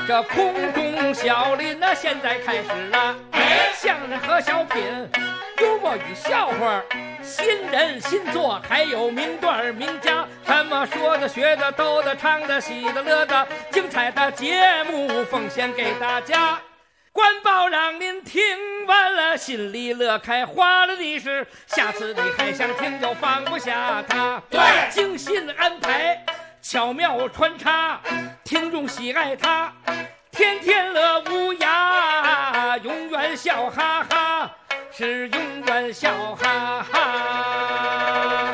这空中小林呢，现在开始了。相声和小品，幽默与笑话，新人新作，还有名段名家，什么说的、学的、逗的、唱的、喜的、乐的，精彩的节目奉献给大家。官报让您听完了，心里乐开花了的是，下次你还想听就放不下它。 对， 精心安排，巧妙穿插，听众喜爱它，天天乐无涯，永远笑哈哈，是永远笑哈哈。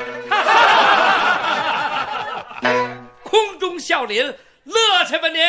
空中笑林，乐去吧您！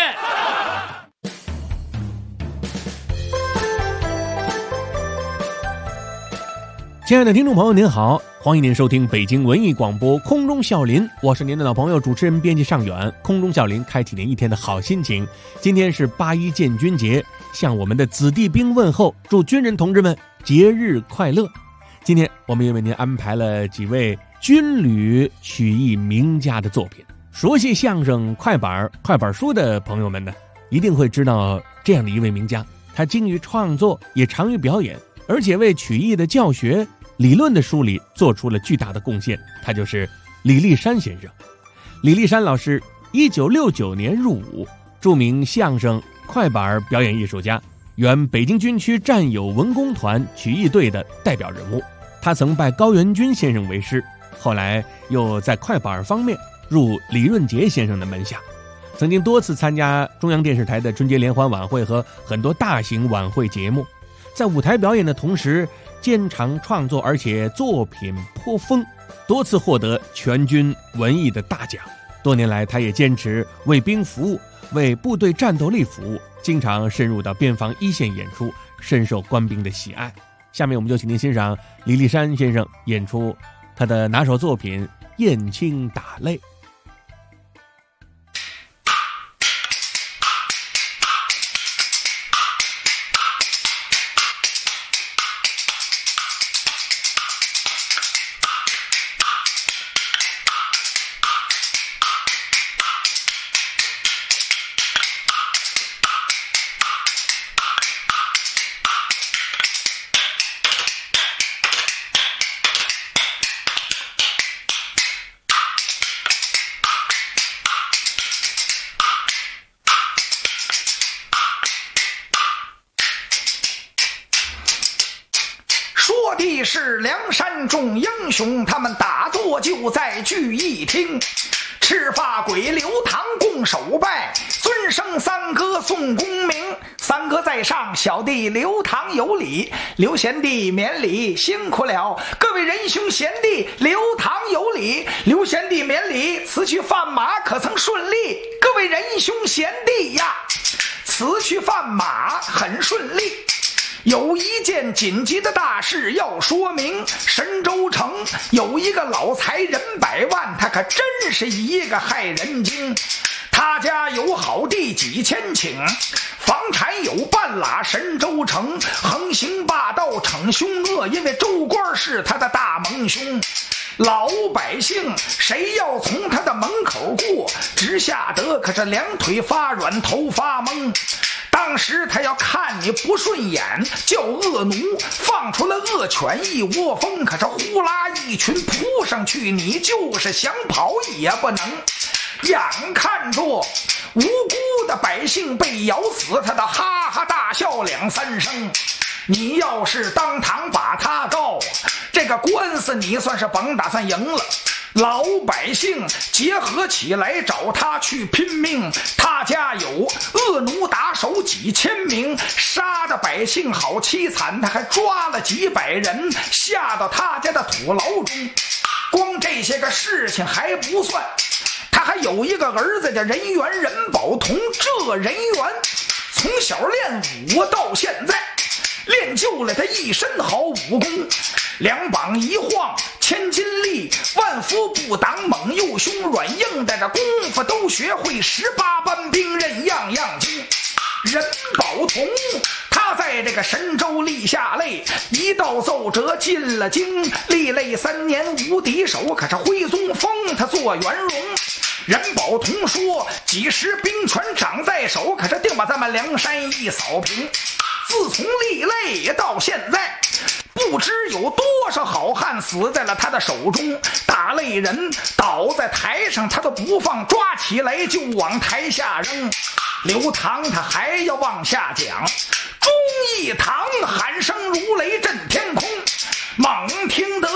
亲爱的听众朋友您好，欢迎您收听北京文艺广播空中笑林，我是您的老朋友主持人编辑尚远。空中笑林开启您一天的好心情。今天是8·1建军节，向我们的子弟兵问候，祝军人同志们节日快乐。今天我们也为您安排了几位军旅曲艺名家的作品。熟悉相声快板书的朋友们呢，一定会知道这样的一位名家，他精于创作，也长于表演，而且为曲艺的教学理论的梳理做出了巨大的贡献，他就是李立山先生。李立山老师1969年入伍，著名相声快板表演艺术家，原北京军区战友文工团曲艺队的代表人物。他曾拜高元军先生为师，后来又在快板方面入李润杰先生的门下，曾经多次参加中央电视台的春节联欢晚会和很多大型晚会节目。在舞台表演的同时，兼长创作，而且作品颇丰，多次获得全军文艺的大奖。多年来，他也坚持为兵服务，为部队战斗力服务，经常深入到边防一线演出，深受官兵的喜爱。下面我们就请您欣赏李立山先生演出他的拿手作品《燕青打擂》。 说的是梁山众英雄，他们打坐就在聚义厅，赤发鬼刘唐共首拜，尊声三哥送功名。三哥在上，小弟刘唐有礼，刘贤弟免礼，辛苦了。各位仁兄贤弟，刘唐有礼，刘贤弟免礼，此去贩马可曾顺利？各位仁兄贤弟呀，此去贩马很顺利。有一件紧急的大事要说明，神州城有一个老财人100万，他可真是一个害人精。他家有好地几千顷，房产有半拉神州城，横行霸道逞凶恶，因为州官是他的大蒙兄。老百姓谁要从他的门口过，只吓得可是两腿发软，头发懵。当时他要看你不顺眼，叫恶奴放出了恶犬一窝蜂，可是呼啦一群扑上去，你就是想跑也不能。眼看着无辜的百姓被咬死，他的哈哈大笑2、3声。你要是当堂把他告，这个官司你算是甭打算赢了。老百姓结合起来找他去拼命，他家有恶奴打手几千名，杀的百姓好凄惨，他还抓了几百人下到他家的土牢中。光这些个事情还不算，他还有一个儿子叫任元任宝同，这任元从小练武到现在练就了他一身好武功，2膀一晃千斤力，万夫不挡，猛又凶，软硬的这功夫都学会，18般兵刃样样精。任宝同他在这个神州立下擂，一道奏折进了京，立擂3年无敌手，可是徽宗封他做元荣。任宝同说几时兵权掌在手，可是定把咱们们梁山一扫平。自从立擂到现在，不知有多少好汉死在了他的手中。打擂人倒在台上，他都不放，抓起来就往台下扔。刘唐他还要往下讲，忠义堂喊声如雷震天空，猛听得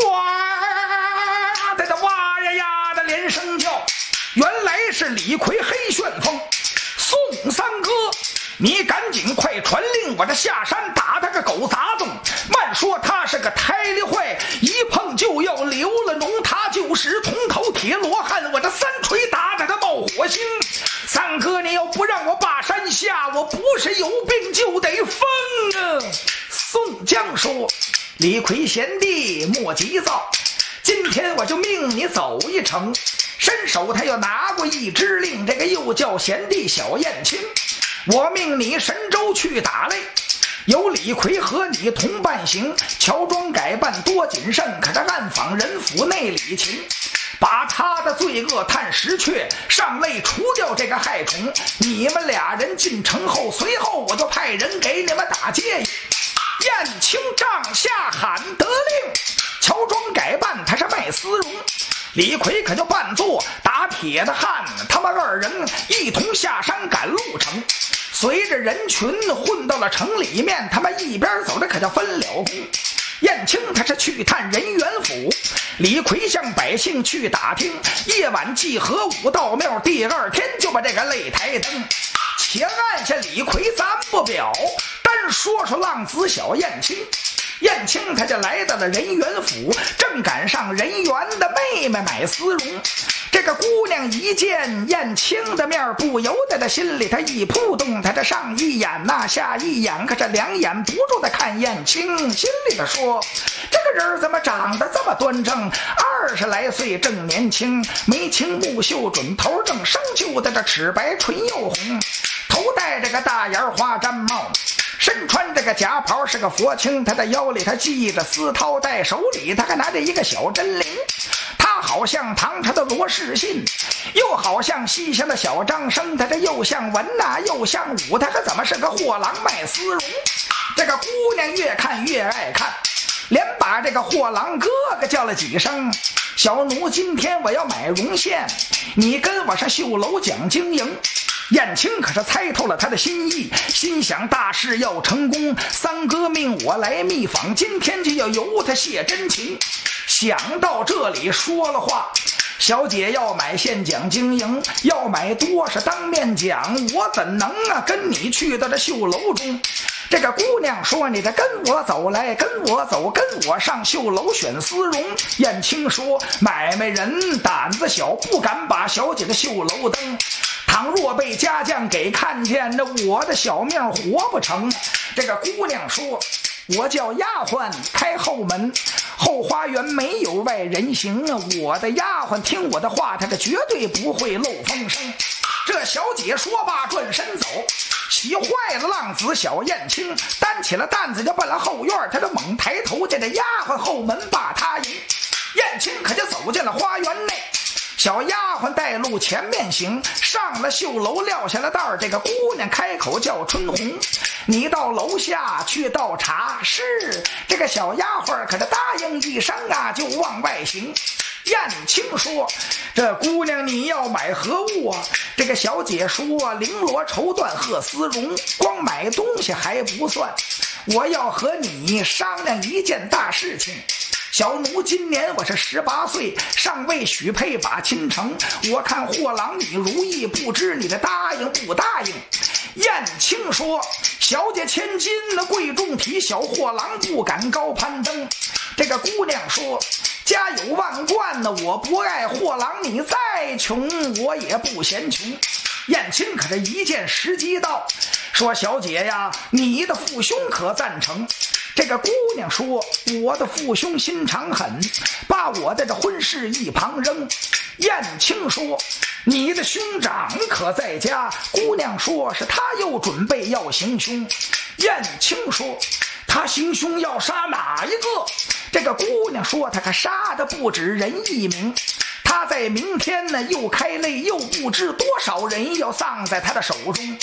哇的哇呀呀的连声叫，原来是李逵黑旋风。宋三哥，你赶紧快传令，我这下山打他个狗杂种。慢说他是个胎里坏，一碰就要流了脓，他就是铜头铁罗汉，我这三锤打他个冒火星。三哥，你要不让我把山下，我不是有病就得疯啊！宋江说：李逵贤弟莫急躁，今天我就命你走一程。伸手他又拿过一支令，这个又叫贤弟小燕青，我命你神州去打擂，有李逵和你同伴行，乔装改扮多谨慎，可这暗访人府内里情，把他的罪恶探实确，上擂除掉这个害虫。你们俩人进城后，随后我就派人给你们打接应。燕青帐下喊得令，乔装改扮他是卖丝绒，李逵可就扮作打铁的汉，他们二人一同下山赶路程，随着人群混到了城里面，他们一边走着可就分了工。燕青他是去探人元府，李逵向百姓去打听，夜晚祭河武道庙，第二天就把这个擂台登。且按下李逵咱不表，单说说浪子小燕青。燕青他就来到了人元府，正赶上人元的妹妹买丝绒。这个姑娘一见燕青的面，不由得他心里他一扑动，他这上一眼呐下一眼，可这两眼不住的看燕青，心里的说：这个人怎么长得这么端正，20来岁正年轻，眉清目秀准头正，生就的这齿白唇又红，头戴这个大檐花毡帽，身穿这个夹袍是个佛青，他的腰里他系着丝绦带，手里他还拿着一个小真铃。他好像唐朝的罗士信，又好像西厢的小张生，他这又像文呐又像武，他可怎么是个货郎卖丝绒？这个姑娘越看越爱看，连把这个货郎哥哥叫了几声。小奴，今天我要买绒线，你跟我上绣楼讲经营。燕青可是猜透了他的心意，心想大事要成功，三哥命我来密访，今天就要由他谢真情。想到这里说了话，小姐要买线讲经营，要买多少当面讲，我怎能跟你去到这绣楼中？这个姑娘说：你这跟我走来，跟我走，跟我上绣楼选丝绒。燕青说：买卖人胆子小，不敢把小姐的绣楼登，倘若被家将给看见，那我的小命活不成。这个姑娘说：我叫丫鬟开后门，后花园没有外人行啊！我的丫鬟听我的话，她这绝对不会漏风声。这小姐说罢转身走，急坏了浪子小燕青，担起了担子就奔了后院，她这猛抬头见这丫鬟后门把她迎，燕青可就走进了花园内。小丫鬟带路前面行，上了绣楼撂下了袋儿，这个姑娘开口叫春红，你到楼下去倒茶。是，这个小丫鬟可是答应一声就往外行。燕青说：这姑娘你要买何物啊？这个小姐说：绫罗绸缎鹤丝绒，光买东西还不算，我要和你商量一件大事情。小奴今年我是18岁，尚未许配把亲成，我看货郎你如意，不知你的答应不答应？燕青说：小姐千金那贵重体，小货郎不敢高攀登。这个姑娘说：家有万贯呢，我不爱货郎你再穷我也不嫌穷。燕青可是一见时机到，说：小姐呀，你的父兄可赞成？这个姑娘说：我的父兄心肠狠，把我的这婚事一旁扔。燕青说：你的兄长可在家？姑娘说：是他又准备要行凶。燕青说：他行凶要杀哪一个？这个姑娘说：他可杀的不止人一名，他在明天呢又开擂，又不知多少人要丧在他的手中。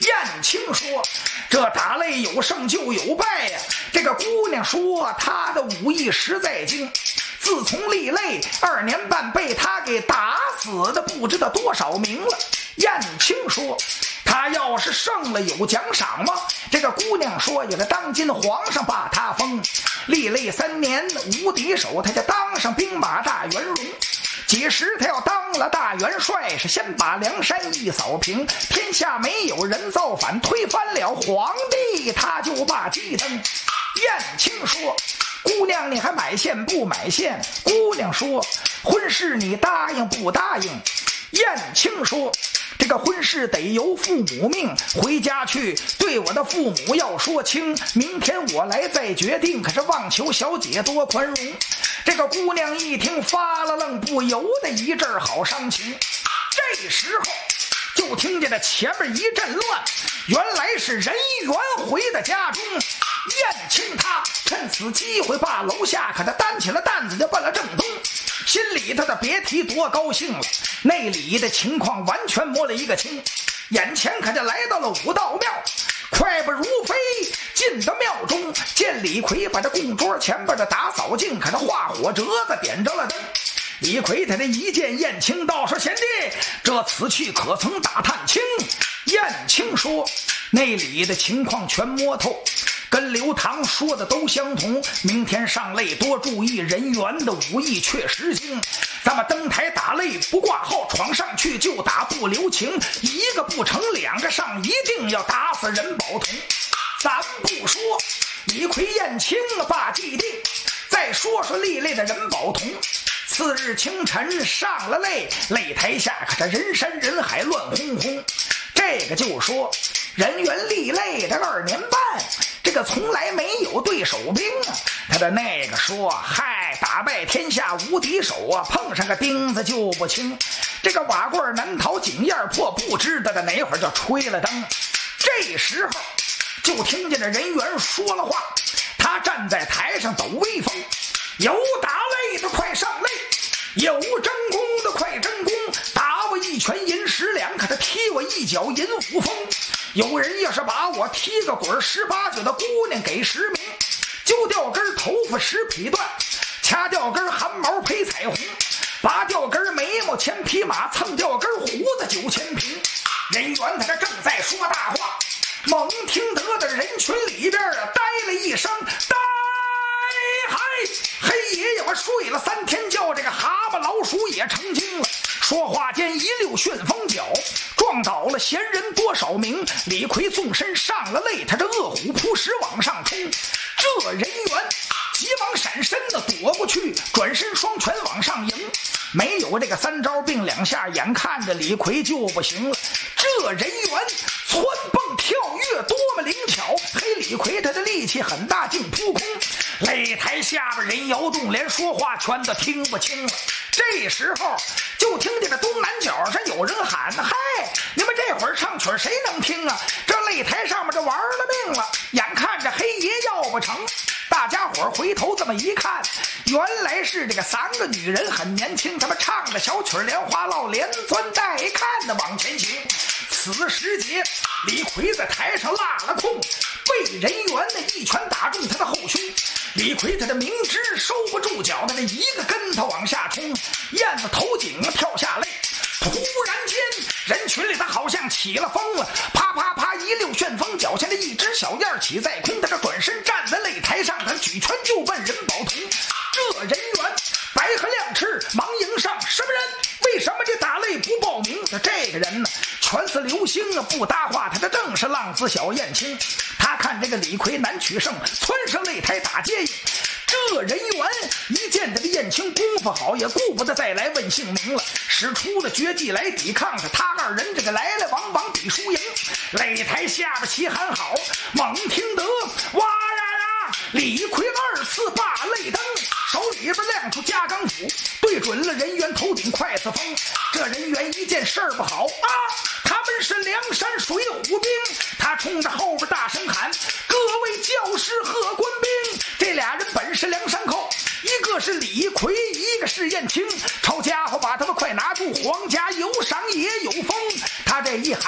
燕青说：“这打擂有胜就有败呀。”这个姑娘说：“她的武艺实在精，自从立擂2年半，被她给打死的不知道多少名了。”燕青说：“他要是胜了有奖赏吗？”这个姑娘说：“有个当今皇上把他封，立擂3年无敌手，他就当上兵马大元戎。几时他要当了大元帅，是先把梁山一扫平，天下没有人造反，推翻了皇帝，他就把鸡登。”燕青说：“姑娘你还买线不买线？”姑娘说：“婚事你答应不答应？”燕青说：“这个婚事得由父母命，回家去对我的父母要说清，明天我来再决定，可是望求小姐多宽容。”这个姑娘一听发了愣，不由得一阵好伤情。这时候就听见这前面一阵乱，原来是人员回到家中。燕青他趁此机会把楼下可他担起了担子就奔了正东，心里头的别提多高兴了。内里的情况完全摸了一个清，眼前可就来到了武道庙，快步如飞进到庙中，见李逵把这供桌前边的打扫净，可他化火折子点着了灯。李逵他这一见燕青道说：“贤弟，这此去可曾打探清？”燕青说：“内里的情况全摸透，跟刘唐说的都相同，明天上擂多注意人员的武艺确实精，咱们登台打擂不挂号，闯上去就打不留情，一个不成2个上，一定要打死任宝同。咱不说李逵燕青罢既定，再说说立擂的任宝同。次日清晨上了擂，擂台下可这人山人海乱哄哄。这个就说人员立擂的2年半，这个从来没有对手兵啊。他的那个说：“嗨，打败天下无敌手啊，碰上个钉子就不轻。这个瓦罐难逃井眼破，不知道的哪会儿就吹了灯。”这时候就听见这人员说了话，他站在台上抖威风：“有打擂的快上擂，有争功的快争功，打我1拳银10两，可他踢我1脚银5封。有人要是把我踢个滚，18九的姑娘给10名，揪掉根头发10匹断，掐掉根汗毛配彩虹，拔掉根眉毛1000匹马，蹭掉根胡子9000平。”人员他这正在说大话，猛听得的人群里边呆了一声：“呆嗨！黑爷爷我睡了3天觉，这个蛤蟆老鼠也成精了。”说话间一溜旋风脚，撞倒了闲人多少名。李逵纵身上了擂，他这饿虎扑食往上冲。这人员急忙闪身的躲过去，转身双拳往上迎。没有这个3招并2下，眼看着李逵就不行了。这人员窜蹦跳跃多么灵巧，黑李逵他的力气很大，竟扑空。擂台下边人摇动，连说话全都听不清了。这时候就听见这东南角上有人喊：“嗨，你们这会儿唱曲谁能听啊？这擂台上面这玩了命了，眼看着黑爷要不成。”大家伙回头这么一看，原来是这个3个女人很年轻，他们唱着小曲莲花落，连钻带看的往前行。此时节，李逵在台上落了空，被人员的一拳打中他的后胸。李逵他的明知收不住脚，他这一个跟头往下冲，燕子头颈跳下来。突然间，人群里他好像起了风了，啪啪啪一溜旋风，脚下的一只小燕起在空，他这转身站在擂台上，他举拳就奔任宝同。这人员白鹤亮翅忙迎上：“什么人？为什么这打擂不报名？”这个人呢，全似流星啊，不搭话，他这正是浪子小燕青。他看这个李逵难取胜，窜上擂台打接应。这人员一见这个燕青功夫好，也顾不得再来问姓名了，使出了绝技来抵抗他。他2人这个来来往往比输赢。擂台下边齐喊好，猛听得哇呀呀！李逵2次把擂登，手里边亮出加钢斧，对准了人员头顶快似风。这人员一见事儿不好啊，他们是梁山水浒兵。他冲着后边大声喊：“各位教师和官兵！”这俩人本是梁山寇，一个是李逵，一个是燕青。抄家伙把他们快拿住，皇家有赏也有封。他这一喊可他不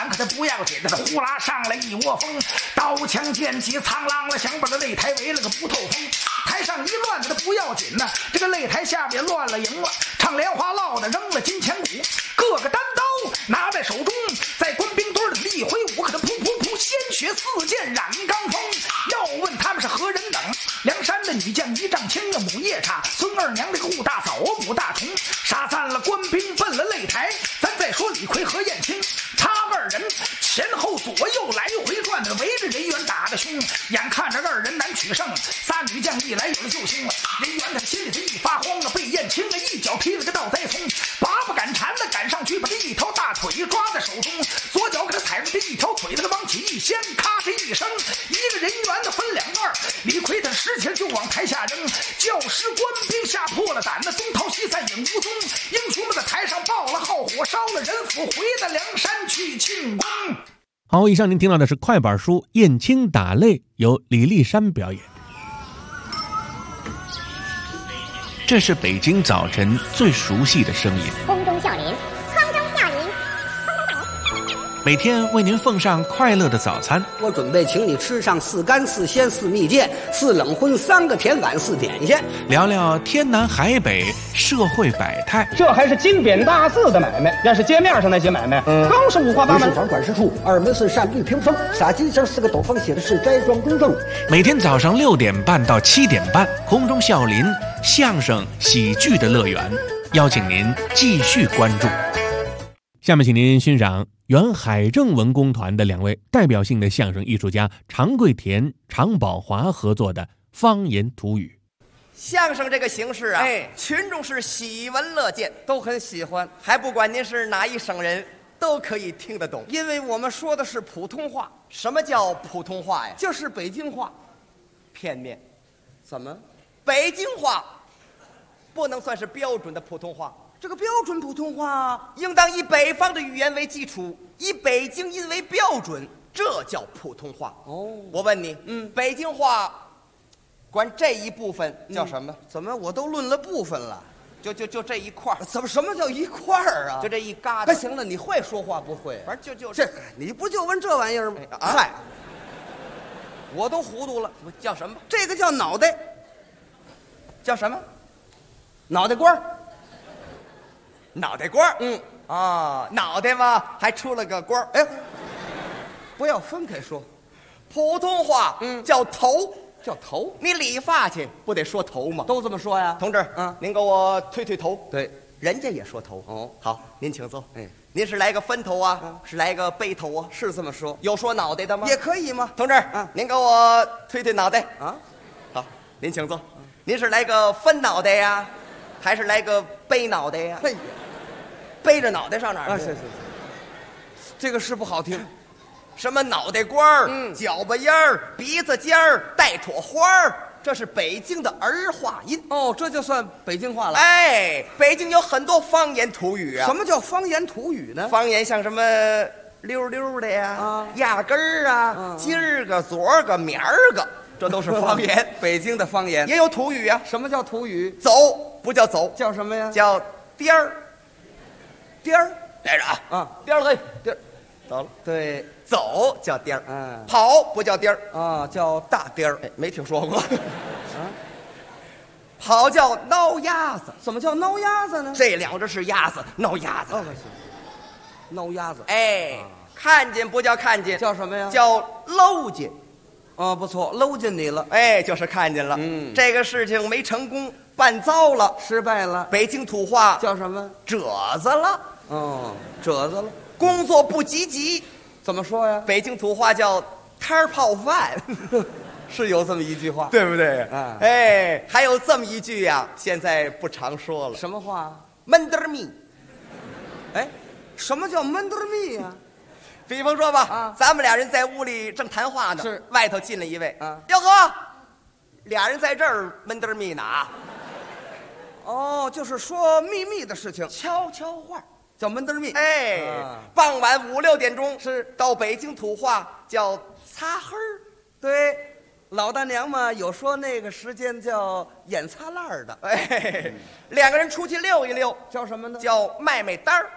不要紧的，呼啦上来一窝蜂，刀枪剑戟苍啷了，想把这擂台围了个不透风。台上一乱的不要紧呢，这个擂台下面乱了赢了，唱莲花落的扔了金钱鼓，各个单刀拿在手中，在官兵堆里一挥舞，可他噗噗噗，鲜血四溅染钢风。要问他们是何人等？梁山的女将一丈青啊，母夜叉，孙二娘这个顾大嫂啊，母大虫，杀散了官兵，奔了擂台。咱再说李逵和燕青，他二人前后左右来回转的，围着人员打得凶，眼看着二人难取胜，仨女将一来有了救星了，人员他心里头一发慌啊，被燕青啊一脚劈了个倒栽葱，拔不赶缠的赶上去，把这一条大腿抓在手中，左脚给他踩着这一条腿，他往起一掀，咔嚓一声，一个人员的分两半，李逵他使劲就往台下扔，教师官兵吓破了胆，那东逃西散影无踪，英雄们在台上报了号，火烧了人府，回到梁山去庆功。 好，以上您听到的是快板书《燕青打擂》，由李立山表演。这是北京早晨最熟悉的声音， 空中笑林，空中笑林， 每天为您奉上快乐的早餐。 我准备请你吃上4干4鲜4蜜饯4冷荤3个甜碗4点心， 聊聊天南海北社会百态。 这还是金匾大字的买卖，要是街面上那些买卖，更是五花八门。 一是房管事处，2门是单绿屏风，撒金星4个斗方写的是斋庄公证。 每天早上6点半到7点半，空中笑林相声喜剧的乐园，邀请您继续关注。下面请您欣赏原海政文工团的2位代表性的相声艺术家常贵田、常宝华合作的方言土语。 相声这个形式啊，群众是喜闻乐见， 都很喜欢， 还不管您是哪一省人，都可以听得懂。 因为我们说的是普通话， 什么叫普通话呀？ 就是北京话。 片面。 怎么？ 北京话不能算是标准的普通话， 这个标准普通话应当以北方的语言为基础，以北京音为标准，这叫普通话。 哦， 我问你，北京话管这一部分叫什么？ 怎么我都论了部分了？ 就这一块儿。 怎么什么叫一块儿啊？ 就这一疙瘩。 那行了，你会说话不会？ 反正就这，你不就问这玩意儿吗？ 嗨， 我都糊涂了。 叫什么？ 这个叫脑袋， 叫什么？ 脑袋瓜儿。 脑袋瓜儿。脑袋嘛，还出了个瓜儿。 哎，不要分开说。 普通话叫头。 叫头， 你理发去不得说头吗？ 都这么说呀， 同志，您给我推推头。 对， 人家也说头。 哦， 好，您请坐。 哎， 您是来个分头啊，是来个背头啊？ 是这么说。 有说脑袋的吗？ 也可以吗？ 同志，您给我推推脑袋啊。 好，您请坐。您是来个分脑袋呀，还是来个背脑袋呀？ 嘿， 背着脑袋上哪儿去？ 是，这个是不好听。 什么脑袋瓜儿、脚巴烟儿、鼻子尖儿、带朵花儿，这是北京的儿化音。 哦，这就算北京话了。 哎，北京有很多方言土语啊。 什么叫方言土语呢？ 方言像什么溜溜的呀、压根儿啊、今儿个、昨儿个、明儿个，这都是方言。 北京的方言也有土语啊。 什么叫土语？ 走不叫走， 叫什么呀？ 叫颠儿。 颠儿， 来着啊，颠儿嘿，颠儿，走了。 对， 走叫颠儿，跑不叫颠儿啊，叫大颠儿。 哎，没听说过。跑叫挠鸭子。 怎么叫挠鸭子呢？ 这两只是鸭子，挠鸭子。 挠鸭子。 哎，看见不叫看见， 叫什么呀？ 叫搂见。 不错，搂见你了。 哎，就是看见了。这个事情没成功，办糟了， 失败了。 北京土话叫什么？ 褶子了。 褶子了。 工作不积极， 怎么说呀？ 北京土话叫摊儿泡饭。 是有这么一句话， 对不对？ 哎， 还有这么一句呀，现在不常说了。 什么话？ 闷得儿密。 哎，什么叫闷得儿密呀？ 比方说吧，咱们俩人在屋里正谈话呢， 是外头进了一位哟呵，俩人在这儿闷得儿密呢啊。 哦，就是说秘密的事情，悄悄话叫闷得儿密。 哎，傍晚5、6点钟是到北京土话叫擦黑儿。 对，老大娘嘛有说那个时间叫眼擦烂的。 哎，两个人出去溜一溜， 叫什么呢？ 叫卖卖单儿。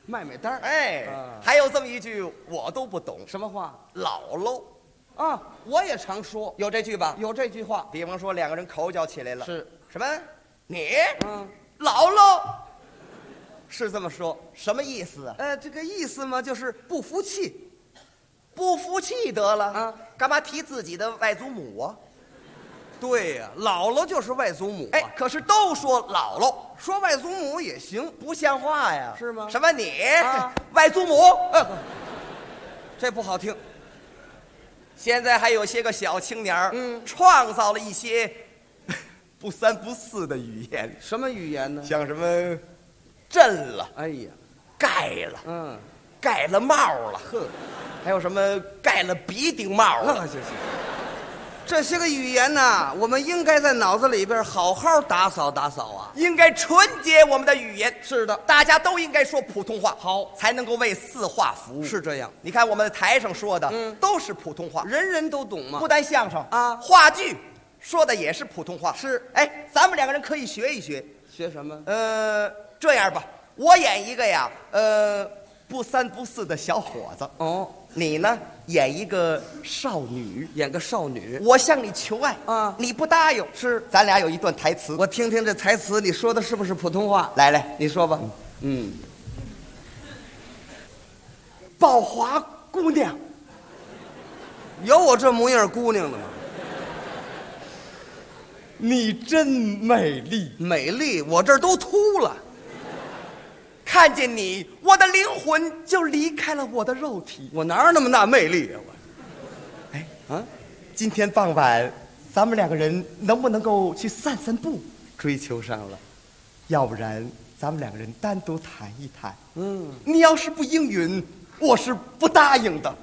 卖美单儿。 哎， 啊还有这么一句我都不懂， 什么话姥姥， 啊？我也常说， 有这句吧？ 有这句话。 比方说两个人口角起来了， 是什么？你嗯， 姥姥是这么说，什么意思啊？ 这个意思嘛，就是不服气。 不服气得了啊， 干嘛提自己的外祖母啊？ 对呀、姥姥就是外祖母、啊。 哎，可是都说姥姥， 说外祖母也行。 不像话呀？ 是吗什么你、 啊外祖母？ 这不好听。 现在还有些个小青年儿创造了一些不三不四的语言， 什么语言呢？ 像什么震了、 哎呀， 盖了、 嗯， 盖了帽了， 呵， 还有什么盖了鼻顶帽了。 行。这些个语言呢，我们应该在脑子里边好好打扫打扫啊。 应该纯洁我们的语言， 是的， 大家都应该说普通话， 好才能够为四化服务。 是这样， 你看我们台上说的，都是普通话， 人人都懂嘛不。单相声啊话剧说的也是普通话。 是， 哎，咱们两个人可以学一学。 学什么？ 这样吧，我演一个呀，不三不四的小伙子， 哦， 你呢演一个少女， 演个少女。 我向你求爱啊你不答应， 是咱俩有一段台词， 我听听这台词，你说的是不是普通话？ 来来， 你说吧。嗯， 宝华姑娘， 有我这模样姑娘的吗？ 你真美丽， 美丽，我这儿都秃了。 看见你，我的灵魂就离开了我的肉体。 我哪有那么大魅力啊？ 哎， 啊， 今天傍晚，咱们两个人能不能够去散散步？ 追求上了。 要不然，咱们两个人单独谈一谈。 嗯， 你要是不应允，我是不答应的。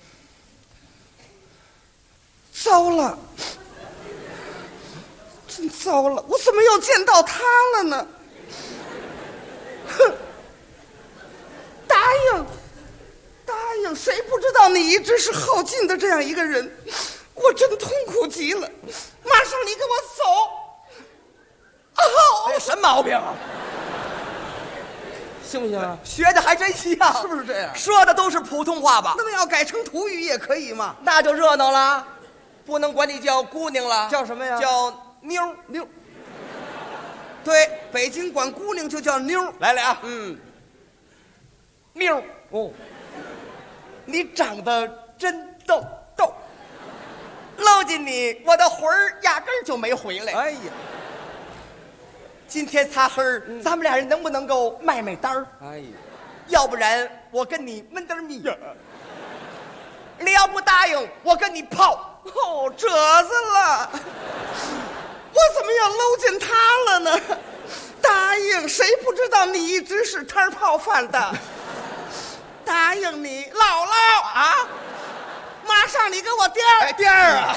糟了，真糟了！我怎么又见到他了呢？哼！答应，谁不知道你一直是好劲的这样一个人？我真痛苦极了。马上你给我走！哦， 哎，什么毛病啊？ 行不行啊？ 学的还真像， 是不是这样？ 说的都是普通话吧？ 那么要改成土语也可以吗？ 那就热闹了，不能管你叫姑娘了， 叫什么呀？ 叫妞儿。 妞。对，北京管姑娘就叫妞。 来来啊，妞儿， 哦， 你长得真逗，搂进你，我的魂儿压根儿就没回来。 哎呀， 今天擦黑儿，咱们俩人能不能够卖单儿？ 哎呀， 要不然我跟你闷点蜜。你要不答应，我跟你泡。 哦，褶子了。我怎么要搂进他了呢？答应，谁不知道你一直是摊泡饭的？答应你，姥姥啊！马上你给我颠儿， 颠儿啊！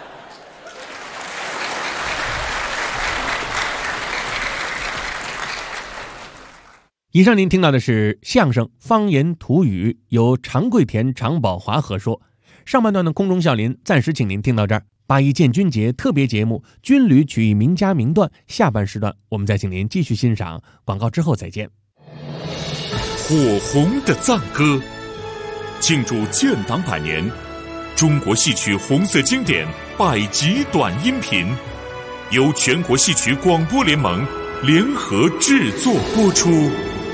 以上您听到的是相声方言土语，由常贵田、常宝华合说。上半段的空中笑林暂时请您听到这儿。8·1建军节特别节目《军旅曲艺名家名段》下半时段，我们再请您继续欣赏。广告之后再见。 火红的赞歌，庆祝建党100年，中国戏曲红色经典100集短音频，由全国戏曲广播联盟联合制作播出。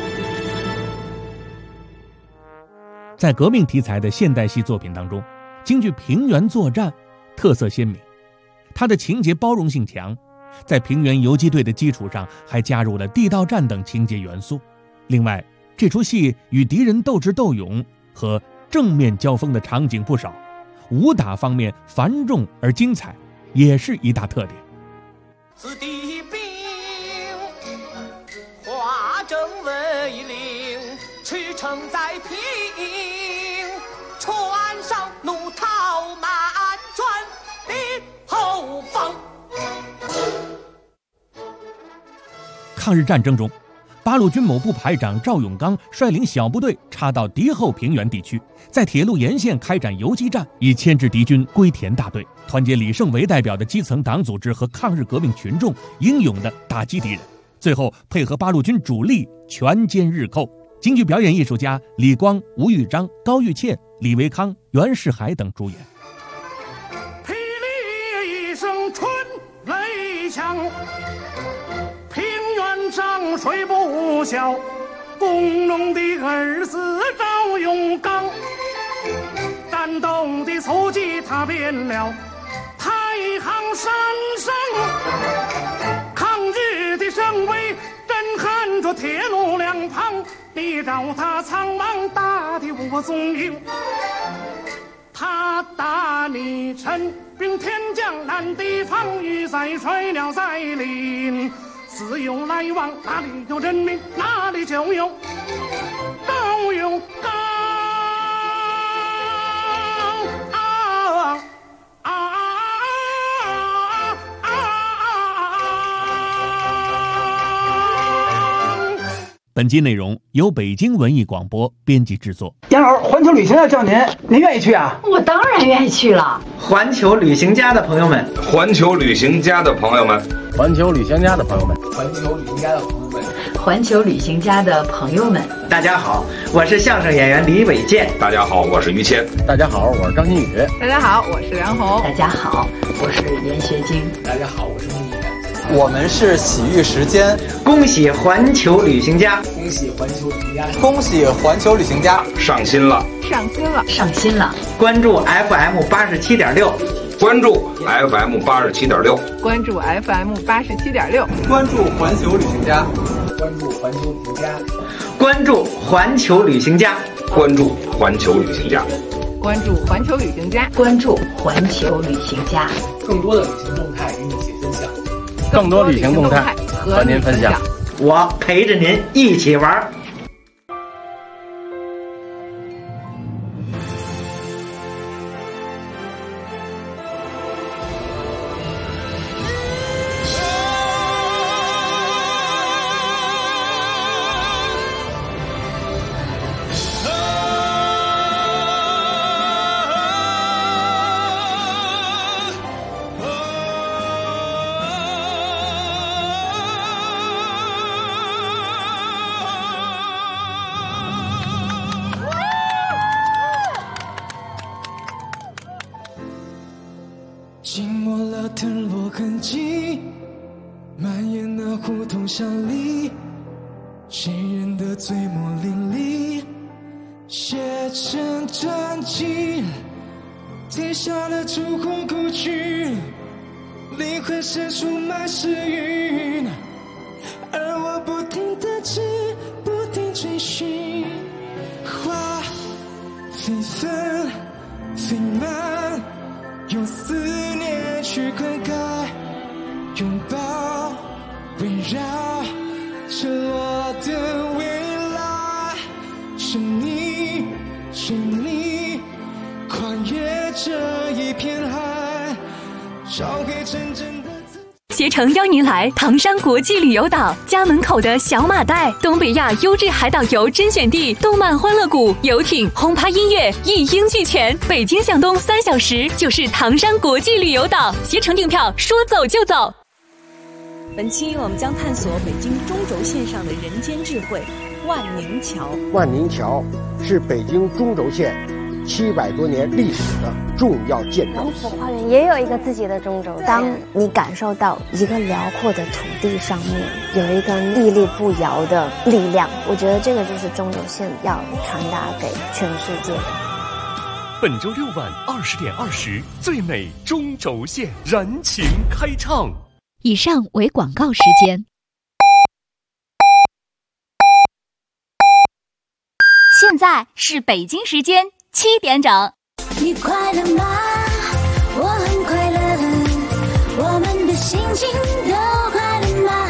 在革命题材的现代戏作品当中，京剧平原作战特色鲜明，它的情节包容性强，在平原游击队的基础上还加入了地道战等情节元素。另外，这出戏与敌人斗智斗勇和正面交锋的场景不少，武打方面繁重而精彩，也是一大特点。 子弟兵，化政为领，驰骋在平，船上怒涛满转的后方。 抗日战争中，八路军某部排长赵永刚率领小部队插到敌后平原地区，在铁路沿线开展游击战，以牵制敌军归田大队，团结李盛为代表的基层党组织和抗日革命群众，英勇地打击敌人，最后配合八路军主力全歼日寇。 京剧表演艺术家李光、吴玉章、高玉倩、李维康、袁世海等主演。 霹雳一声春雷响，平原涨水不小，工农的儿子赵永刚，战斗的足迹踏遍了太行山上，抗日的声威震撼着铁路两旁，你找他苍茫大地无踪影，他打你陈兵天将难敌防御，在水鸟在林，自有来往，哪里有人民哪里就有赵永刚。 本期内容由北京文艺广播编辑制作。 杨老师，环球旅行要叫您，您愿意去啊？ 我当然愿意去了。 环球旅行家的朋友们， 环球旅行家的朋友们， 环球旅行家的朋友们， 环球旅行家的朋友们，环球旅行家的朋友们，大家好，我是相声演员李伟健。 大家好，我是于谦。 大家好，我是张馨予。 大家好，我是梁红。 大家好，我是严学晶。 大家好，我是孟野。 我们是喜遇时间。 恭喜环球旅行家！ 恭喜环球旅行家！ 恭喜环球旅行家！ 上心了！ 上心了！ 上心了！关注 FM 87.6， 关注 FM 87.6， 关注 FM 87.6， 关注环球旅行家， 关注环球旅行家， 关注环球旅行家， 关注环球旅行家， 关注环球旅行家， 关注环球旅行家， 更多的旅行动态与你一起分享， 更多旅行动态和您分享， 我陪着您一起玩。 静默了腾落痕迹，蔓延那胡同巷里，谁人的嘴墨淋漓，写成传奇，贴下了烛火故去，灵魂深处满是云，而我不停地吃，不停追寻，花飞纷飞满，用思念去灌溉，拥抱围绕着我的未来，是你是你，跨越这一片海，找回真正的自己。 携程邀您来唐山国际旅游岛，家门口的小马岱，东北亚优质海岛游甄选地，动漫欢乐谷，游艇，轰趴音乐，一应俱全。北京向东3小时就是唐山国际旅游岛，携程订票说走就走。 本期我们将探索北京中轴线上的人间智慧——万宁桥。 万宁桥是北京中轴线700多年历史的重要建筑。 王府花园也有一个自己的中轴线。当你感受到一个辽阔的土地上面有一个屹立不摇的力量，我觉得这个就是中轴线要传达给全世界的。 本周6晚20点20，最美中轴线燃情开唱。 以上为广告时间。 现在是北京时间7点整。 你快乐吗？我很快乐，我们的心情都快乐吗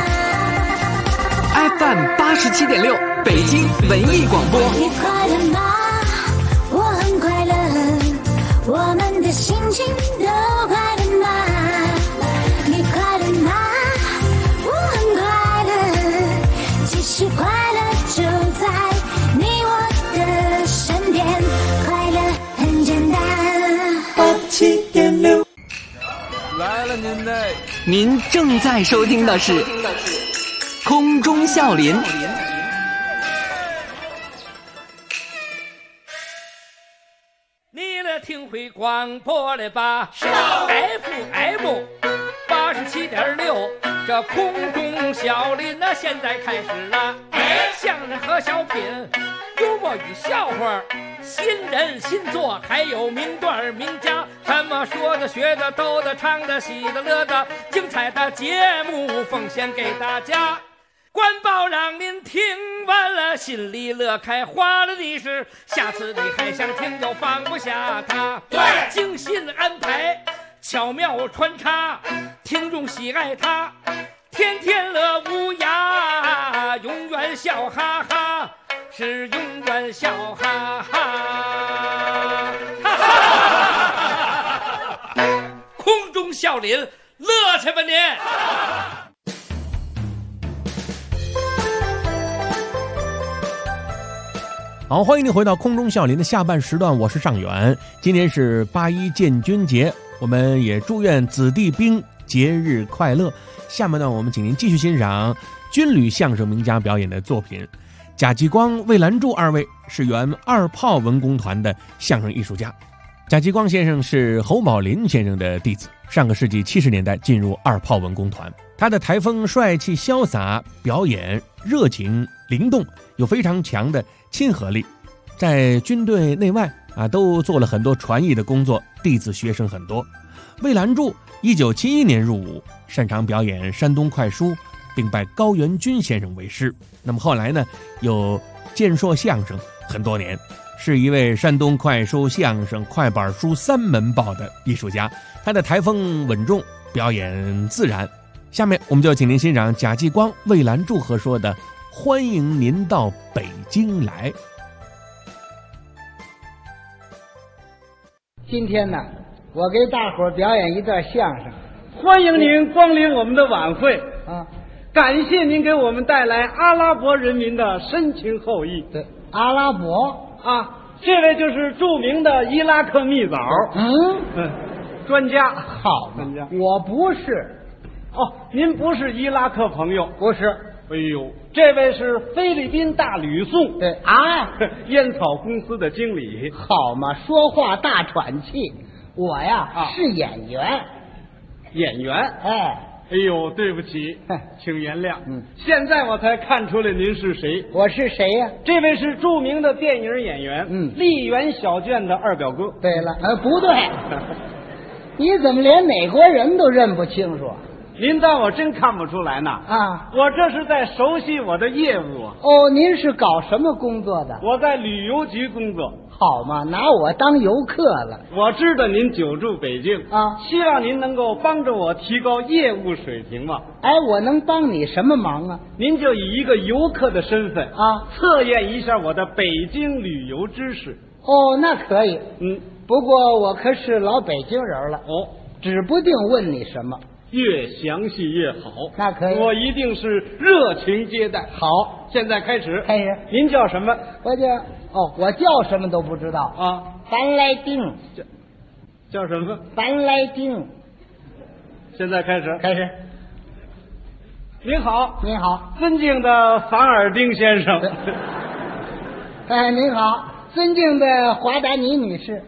？FM 87.6，北京文艺广播。 你快乐吗？我很快乐，我们的心情都快乐吗？你快乐吗？我很快乐，其实快乐就在你我的身边，快乐很简单。87.6 来了您正在收听的是空中笑林。 你了听会广播了吧？是啊 ，FM 87.6，这空中小林呢，现在开始了。相声和小品，幽默与笑话，新人新作，还有名段名家，什么说的、学的、逗的、唱的、喜的、乐的，精彩的节目奉献给大家。官报让您听完了，心里乐开花了的是，下次你还想听就放不下它。对，精心安排，巧妙穿插，听众喜爱它，天天乐无涯，永远笑哈哈，是永远笑哈哈。哈哈空中笑林，乐去吧您！ 好，欢迎您回到空中笑林的下半时段，我是尚远。今天是8·1建军节，我们也祝愿子弟兵节日快乐。下面呢，我们请您继续欣赏军旅相声名家表演的作品。贾继光、魏兰柱二位是原二炮文工团的相声艺术家。贾继光先生是侯宝林先生的弟子，上个世纪70年代进入二炮文工团。他的台风帅气潇洒，表演热情灵动，有非常强的亲和力，在军队内外都做了很多传艺的工作，弟子学生很多。魏兰柱1971年入伍，擅长表演山东快书，并拜高元军先生为师。那么后来呢，又健硕相声很多年，是一位山东快书、相声、快板书3门报的艺术家。他的台风稳重，表演自然。下面我们就请您欣赏贾继光、魏兰柱合说的《欢迎您到北京来》。 今天呢，我给大伙儿表演一段相声。 欢迎您光临我们的晚会啊！ 感谢您给我们带来阿拉伯人民的深情厚谊。 对，阿拉伯啊，这位就是著名的伊拉克蜜枣。专家。 好，专家。我不是。 哦，您不是伊拉克朋友？ 不是。 哎呦，这位是菲律宾大吕宋， 对啊， 烟草公司的经理。 好嘛，说话大喘气。我呀是演员。 演员？ 哎呦，对不起，请原谅。现在我才看出来您是谁。 我是谁呀？ 这位是著名的电影演员，丽园小卷的二表哥。 对了，不对，你怎么连哪国人都认不清楚？ 您当我真看不出来呢？ 啊， 我这是在熟悉我的业务啊。 哦，您是搞什么工作的？ 我在旅游局工作。 好嘛，拿我当游客了。 我知道您久住北京啊， 希望您能够帮着我提高业务水平嘛。 哎，我能帮你什么忙啊？ 您就以一个游客的身份啊， 测验一下我的北京旅游知识。 哦，那可以。不过我可是老北京人了。 哦， 指不定问你什么。 越详细越好， 那可以， 我一定是热情接待。 好， 现在开始。 开始。 您叫什么？ 我叫什么都不知道啊。 樊来丁。 叫什么？ 樊来丁。 现在开始。 开始。 您好， 您好， 尊敬的凡尔丁先生。 哎，您好，尊敬的华达尼女士。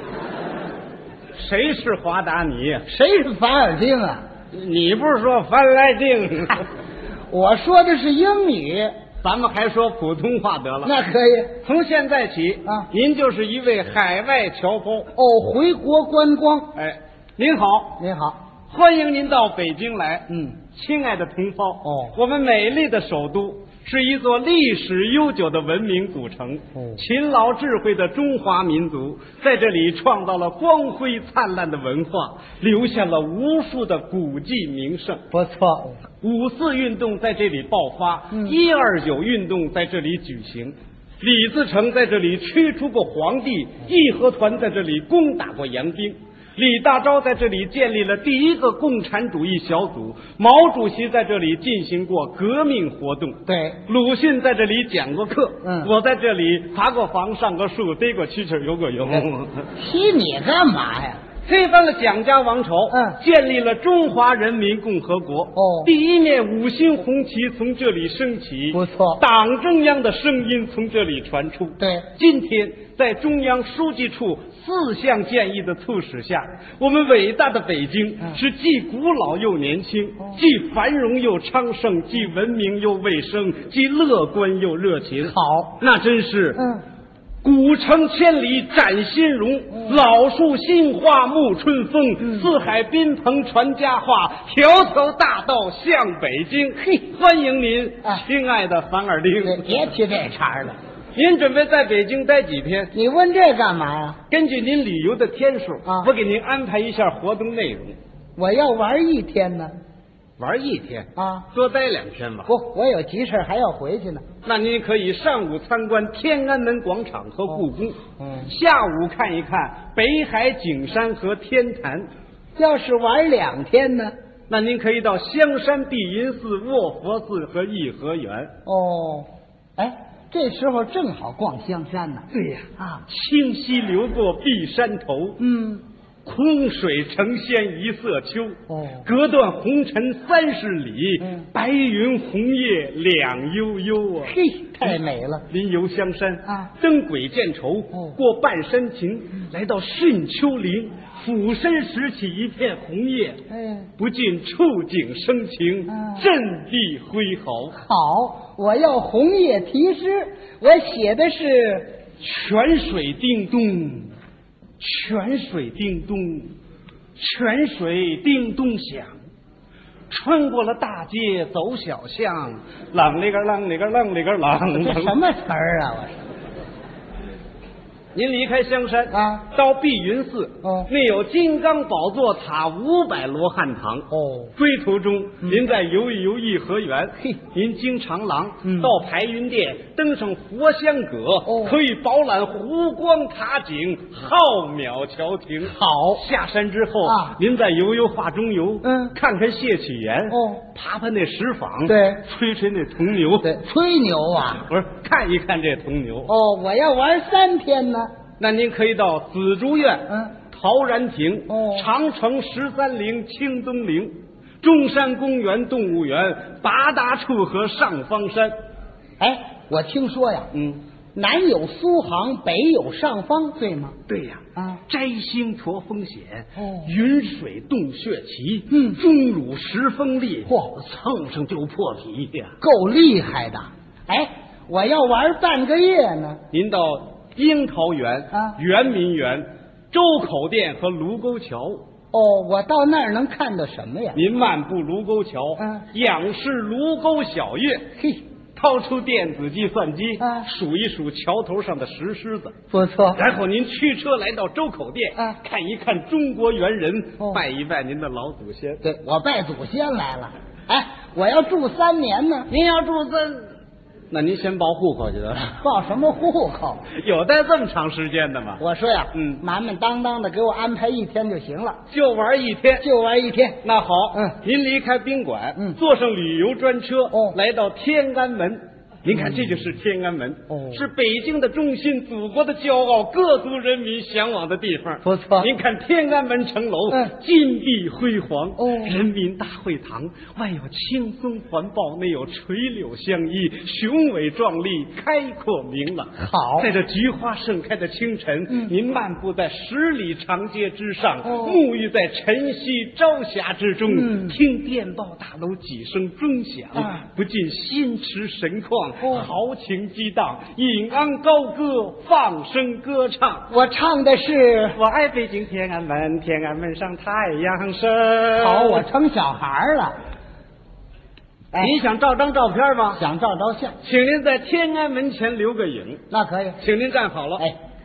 谁是华达尼？ 谁是凡尔丁啊？ 你不是说凡来丁？ 我说的是英语， 咱们还说普通话得了。 那可以。 从现在起啊， 您就是一位海外侨胞。 哦，回国观光。 哎，您好， 您好， 欢迎您到北京来。亲爱的同胞，我们美丽的首都是一座历史悠久的文明古城，勤劳智慧的中华民族在这里创造了光辉灿烂的文化，留下了无数的古迹名胜。 不错 ，5·4运动在这里爆发，129运动在这里举行，李自成在这里驱除过皇帝，义和团在这里攻打过洋兵，李大钊在这里建立了第一个共产主义小组，毛主席在这里进行过革命活动， 对， 鲁迅在这里讲过课，我在这里爬过房、上过树、逮过蛐蛐、游过泳。 踢你干嘛呀？ 推翻了蒋家王朝，建立了中华人民共和国。第一面5星红旗从这里升起， 不错， 党中央的声音从这里传出。 对， 今天在在中央书记处4项建议的促使下，我们伟大的北京是既古老又年轻，既繁荣又昌盛，既文明又卫生，既乐观又热情。 好， 那真是古城千里展新容，老树新花沐春风，四海宾朋传佳话，条条大道向北京。欢迎您，亲爱的樊耳钉。 别提这茬了。 您准备在北京待几天？ 你问这干嘛呀？ 根据您旅游的天数我给您安排一下活动内容。 我要玩1天呢。 玩1天啊？ 多待2天吧。 不，我有急事还要回去呢。 那您可以上午参观天安门广场和故宫，下午看一看北海景山和天坛。 要是玩2天呢？ 那您可以到香山碧云寺、卧佛寺和颐和园。 哦，哎，这时候正好逛香山呢。 对呀，清溪流过碧山头，空水成仙一色秋，隔断红尘30里，白云红叶两悠悠啊！ 嘿，太美了！ 临游香山登鬼见愁，过半山亭，来到顺丘陵，俯身拾起一片红叶，不禁触景生情，振臂挥毫。 好，我要红叶题诗，我写的是泉水叮咚。泉水叮咚，泉水叮咚响，穿过了大街走小巷，啷里个啷里个啷里个啷。 这什么词儿啊？我说， 您离开香山到碧云寺，内有金刚宝座塔500罗汉堂。归途中您再游一游颐和园，您经长廊到排云殿，登上佛香阁，可以饱览湖光塔景，浩渺桥亭。 好， 下山之后您再游游华中游，看看谢启言，爬爬那石坊， 对， 吹吹那铜牛， 对，吹牛啊， 不是，看一看这铜牛。 我要玩3天呢。 那您可以到紫竹院、陶然亭、长城13陵、清东陵、中山公园动物园、八大处和上方山。 哎，我听说呀，南有苏杭，北有上方，对吗？ 对呀，摘星驼峰险，云水洞穴奇，钟乳石峰烈，蹭上就破皮呀， 够厉害的。哎，我要玩半个月呢。 您到樱桃园、圆明园、周口店和卢沟桥。 我到那儿能看到什么呀？ 您漫步卢沟桥，仰视卢沟晓月，掏出电子计算机，数一数桥头上的石狮子， 不错。 然后您驱车来到周口店，看一看中国猿人，拜一拜您的老祖先。 对，我拜祖先来了。哎，我要住3年呢。 您要住那您先报户口去得了。 报什么户口？ 有待这么长时间的吗？ 我说呀，满满当当的给我安排1天就行了， 就玩1天， 就玩1天。 那好，您离开宾馆，坐上旅游专车，来到天安门。您看，这就是天安门，是北京的中心，祖国的骄傲，各族人民向往的地方。 不错， 您看天安门城楼，金碧辉煌，人民大会堂外有青松环抱，内有垂柳相依，雄伟壮丽，开阔明朗。 好， 在这菊花盛开的清晨，您漫步在10里长街之上，沐浴在晨曦朝霞之中，听电报大楼几声钟响，不禁心驰神旷。豪情激荡，引吭高歌，放声歌唱。 我唱的是我爱北京天安门，天安门上太阳升。 好，我成小孩了。 你想照张照片吗？ 想照照相， 请您在天安门前留个影。 那可以， 请您站好了。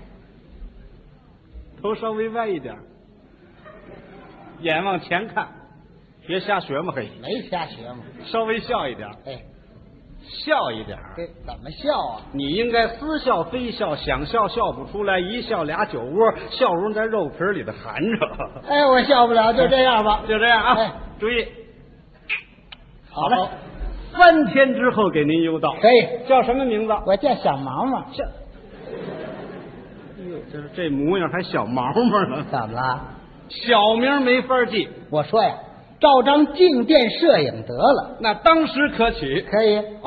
头稍微歪一点，眼往前看，别瞎学嘛，嘿， 没瞎学嘛， 稍微笑一点。笑一点。 怎么笑啊？ 你应该似笑非笑，想笑笑不出来，一笑俩酒窝，笑容在肉皮里的含着。 我笑不了，就这样吧。 就这样啊。注意。 好了 ，3天之后给您邮到。 可以。 叫什么名字？ 我叫小毛毛。 就是这模样还小毛毛呢？ 怎么了？ 小名没法记。 我说呀，照张静电摄影得了。 那当时可取。 可以。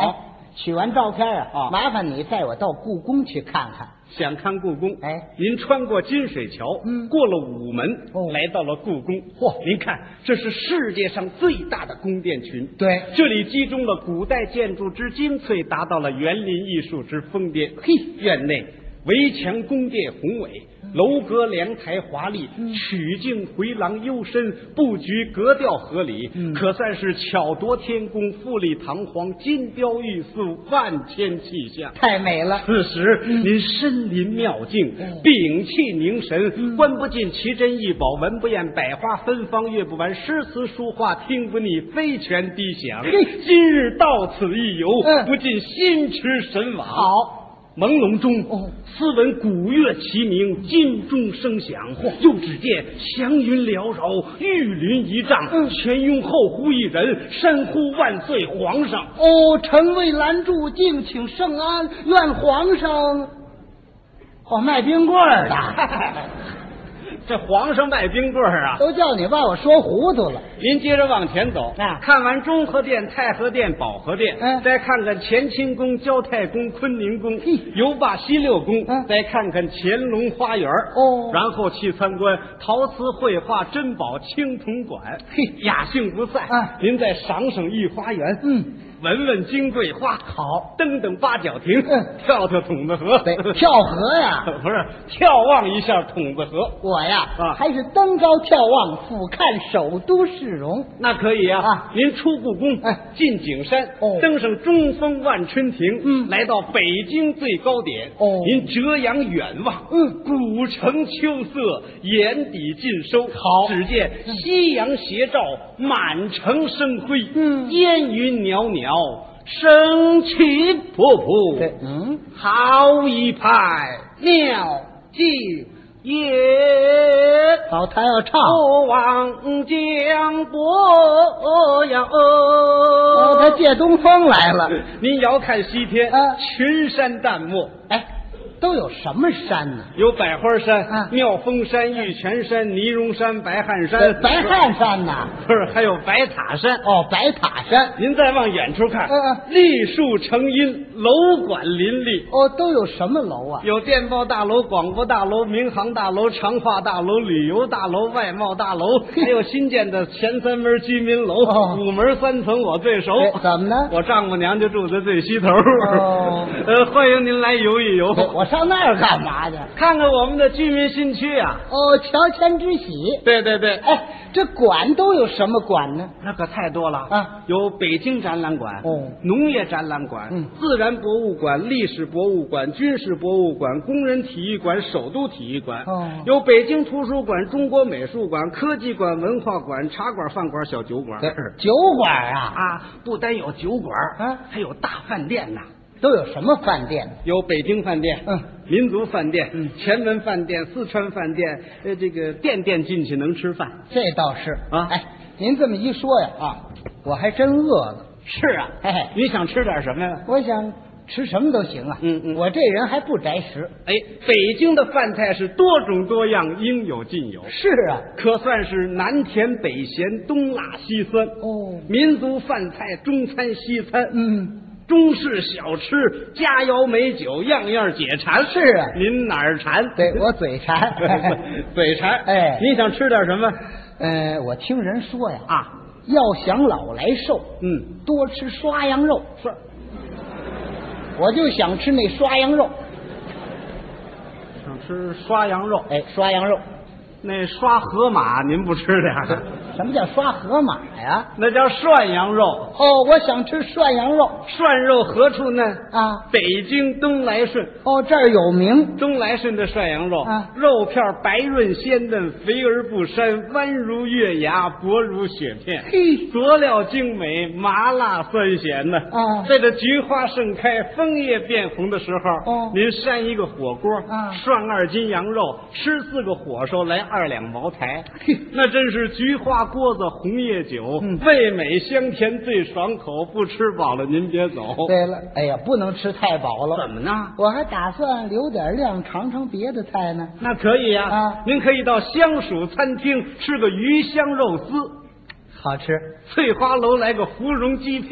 取完照片麻烦你带我到故宫去看看。 想看故宫？ 哎， 您穿过金水桥，过了午门，来到了故宫。嚯，您看，这是世界上最大的宫殿群。 对， 这里集中了古代建筑之精粹，达到了园林艺术之疯癫。嘿，院内围墙宫殿宏伟，楼阁凉台华丽，曲径回廊幽深，布局格调合理，可算是巧夺天工，富丽堂皇，金雕玉塑，万千气象， 太美了。 此时您身临妙境，屏气凝神，观不尽奇珍异宝，闻不厌百花芬芳，阅不完诗词书画，听不腻飞泉低响。今日到此一游，不禁心驰神往。 好。 朦胧中，斯闻古乐齐鸣，金钟声响。又只见祥云缭绕，玉林一丈，全拥后呼一人，山呼万岁皇上。 臣未拦住，敬请圣安，愿皇上。卖冰棍儿的。 这皇上卖冰棍儿啊， 都叫你把我说糊涂了。 您接着往前走，看完中和殿、太和殿、保和殿，再看看乾清宫、交太宫、坤宁宫，游罢西六宫，再看看乾隆花园，然后去参观陶瓷绘画珍宝青铜馆。雅兴不散，您再赏赏御花园，闻闻金桂花， 好， 登登八角亭，跳跳筒子河， 跳河呀， 不是眺望一下筒子河。 我呀，还是登高眺望，俯瞰首都市容。 那可以啊，您出故宫，进景山，登上中峰万春亭，来到北京最高点，您折仰远望，古城秋色，眼底尽收。好，只见夕阳斜照，满城生辉，烟云袅袅，生气勃勃，好一派妙境也。 好，他要唱望江波呀， 他借东风来了。 您遥看西天，群山淡漠。 都有什么山呢？ 有百花山、妙峰山、玉泉山、尼龙山、白汉山。 白汉山呐， 不是，还有白塔山。 白塔山。 您再往远处看，绿树成荫，楼馆林立。 都有什么楼啊？ 有电报大楼、广播大楼、民航大楼、长化大楼、旅游大楼、外贸大楼，还有新建的前三门居民楼。5门3层我最熟。 怎么呢？ 我丈母娘就住在最西头。欢迎您来游一游。 我上那儿干嘛去？ 看看我们的居民新区啊！ 乔迁之喜。 对对对。 这馆都有什么馆呢？ 那可太多了有北京展览馆，农业展览馆，自然博物馆、历史博物馆、军事博物馆、工人体育馆、首都体育馆，有北京图书馆、中国美术馆、科技馆、文化馆、茶馆、饭馆、小酒馆。 酒馆啊， 不单有酒馆还有大饭店呐。 都有什么饭店？ 有北京饭店，民族饭店，前门饭店，四川饭店，这个店进去能吃饭， 这倒是啊。您这么一说呀，我还真饿了。 是啊，你想吃点什么呀？ 我想吃什么都行啊。我这人还不宅食。 北京的饭菜是多种多样，应有尽有。 是啊， 可算是南甜北咸，东辣西酸。民族饭菜，中餐西餐。中式小吃，佳肴美酒，样样解馋。 是啊， 您哪儿馋？ 对，我嘴馋， 嘴馋。您想吃点什么？ 我听人说呀，要想老来瘦，多吃刷羊肉。是，我就想吃那刷羊肉。 想吃刷羊肉？ 刷羊肉。 那刷河马您不吃的呀？ 什么叫刷河马呀？ 那叫涮羊肉。 我想吃涮羊肉。 涮肉何处呢？北京东来顺。 这儿有名。 东来顺的涮羊肉，肉片白润鲜嫩，肥而不膻，弯如月牙，薄如雪片。佐料精美，麻辣酸咸呢。在这菊花盛开、枫叶变红的时候，您扇一个火锅，涮2斤羊肉，吃4个火烧，来2两茅台，那真是菊花锅子红叶酒，味美香甜最爽口，不吃饱了您别走。 对了，不能吃太饱了。 怎么呢？ 我还打算留点量尝尝别的菜呢。 那可以您可以到香蜀餐厅吃个鱼香肉丝， 好吃。 翠花楼来个芙蓉鸡片，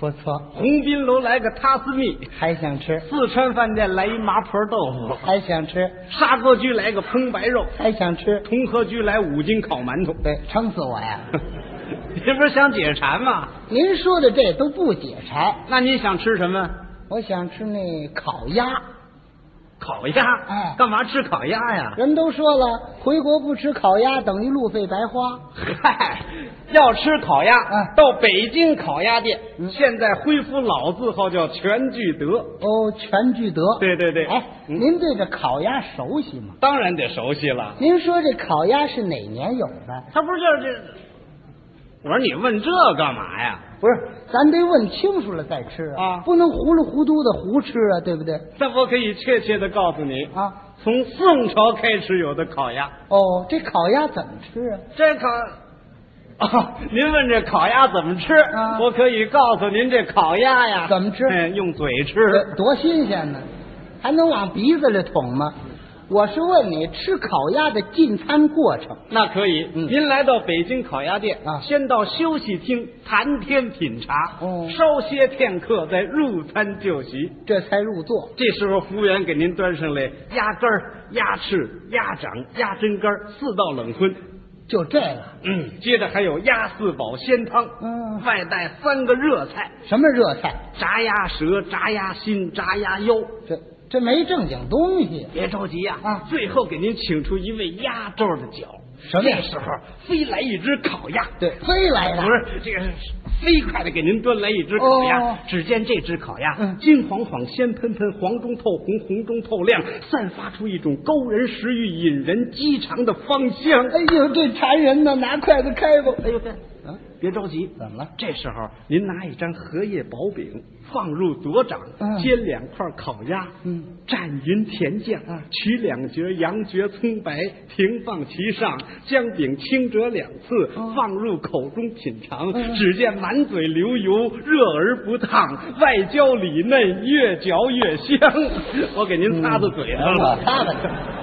不错。 鸿宾楼来个塔斯密， 还想吃。 四川饭店来一麻婆豆腐， 还想吃。 砂锅居来个烹白肉， 还想吃。 同和居来5斤烤馒头。 对，撑死我呀！ 这不是想解馋吗？ 您说的这都不解馋。 那你想吃什么？ 我想吃那烤鸭。 烤鸭？哎，干嘛吃烤鸭呀？ 人都说了，回国不吃烤鸭等于路费白花。 嗨，要吃烤鸭，到北京烤鸭店。现在恢复老字号叫全聚德。 哦，全聚德。 对对对。 哎，您对这烤鸭熟悉吗？ 当然得熟悉了。 您说这烤鸭是哪年有的？ 它不是就是这。我说你问这干嘛呀？ 不是，咱得问清楚了再吃啊，不能糊里糊涂的胡吃啊，对不对？ 那我可以确切的告诉你啊，从宋朝开始有的烤鸭。 哦，这烤鸭怎么吃啊？ 这烤您问这烤鸭怎么吃？我可以告诉您，这烤鸭呀怎么吃？ 用嘴吃， 多新鲜呢！还能往鼻子里捅吗？我是问你吃烤鸭的进餐过程。 那可以，您来到北京烤鸭店啊，先到休息厅谈天品茶，稍歇片刻，再入餐就席， 这才入座。 这时候服务员给您端上来鸭肝、鸭翅、鸭掌、鸭胗肝4道冷荤， 就这个。 接着还有鸭四宝鲜汤，外带3个热菜。 什么热菜？ 炸鸭舌、炸鸭心、炸鸭腰。 这没正经东西， 别着急呀！最后给您请出一位压轴的角。 什么？ 这时候飞来一只烤鸭， 对，飞来的不是这个飞快的给您端来一只烤鸭。只见这只烤鸭，金晃晃、鲜喷喷、黄中透红、红中透亮，散发出一种勾人食欲、引人饥肠的芳香。 哎呦，这馋人呢！拿筷子开吧。 哎呦，别着急， 怎么了？ 这时候您拿一张荷叶薄饼，放入左掌，煎2块烤鸭，蘸匀甜酱，取2橛羊蕨葱白，平放其上，将饼轻折2次，放入口中品尝。只见满嘴流油，热而不烫，外焦里嫩，越嚼越香。我给您擦擦嘴上了， 擦擦。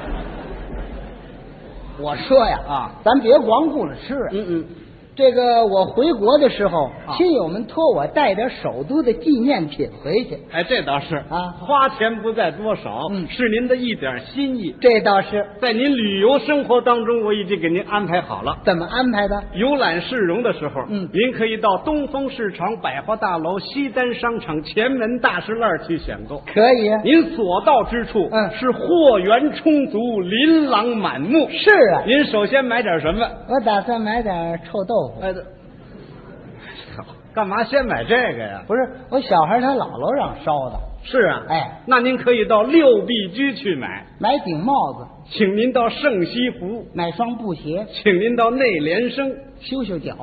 我说呀，咱别光顾着吃。这个我回国的时候，亲友们托我带点首都的纪念品回去。 哎，这倒是啊，花钱不在多少，是您的一点心意。 这倒是， 在您旅游生活当中，我已经给您安排好了。 怎么安排的？ 游览市容的时候，您可以到东风市场、百货大楼、西单商场、前门大石栏去选购。 可以， 您所到之处，是货源充足，琳琅满目。 是啊， 您首先买点什么？ 我打算买点臭豆腐。 干嘛先买这个呀？ 不是，我小孩他姥姥让烧的。 是啊，哎，那您可以到六必居去买顶帽子， 请您到盛西服买双布鞋， 请您到内联升修脚，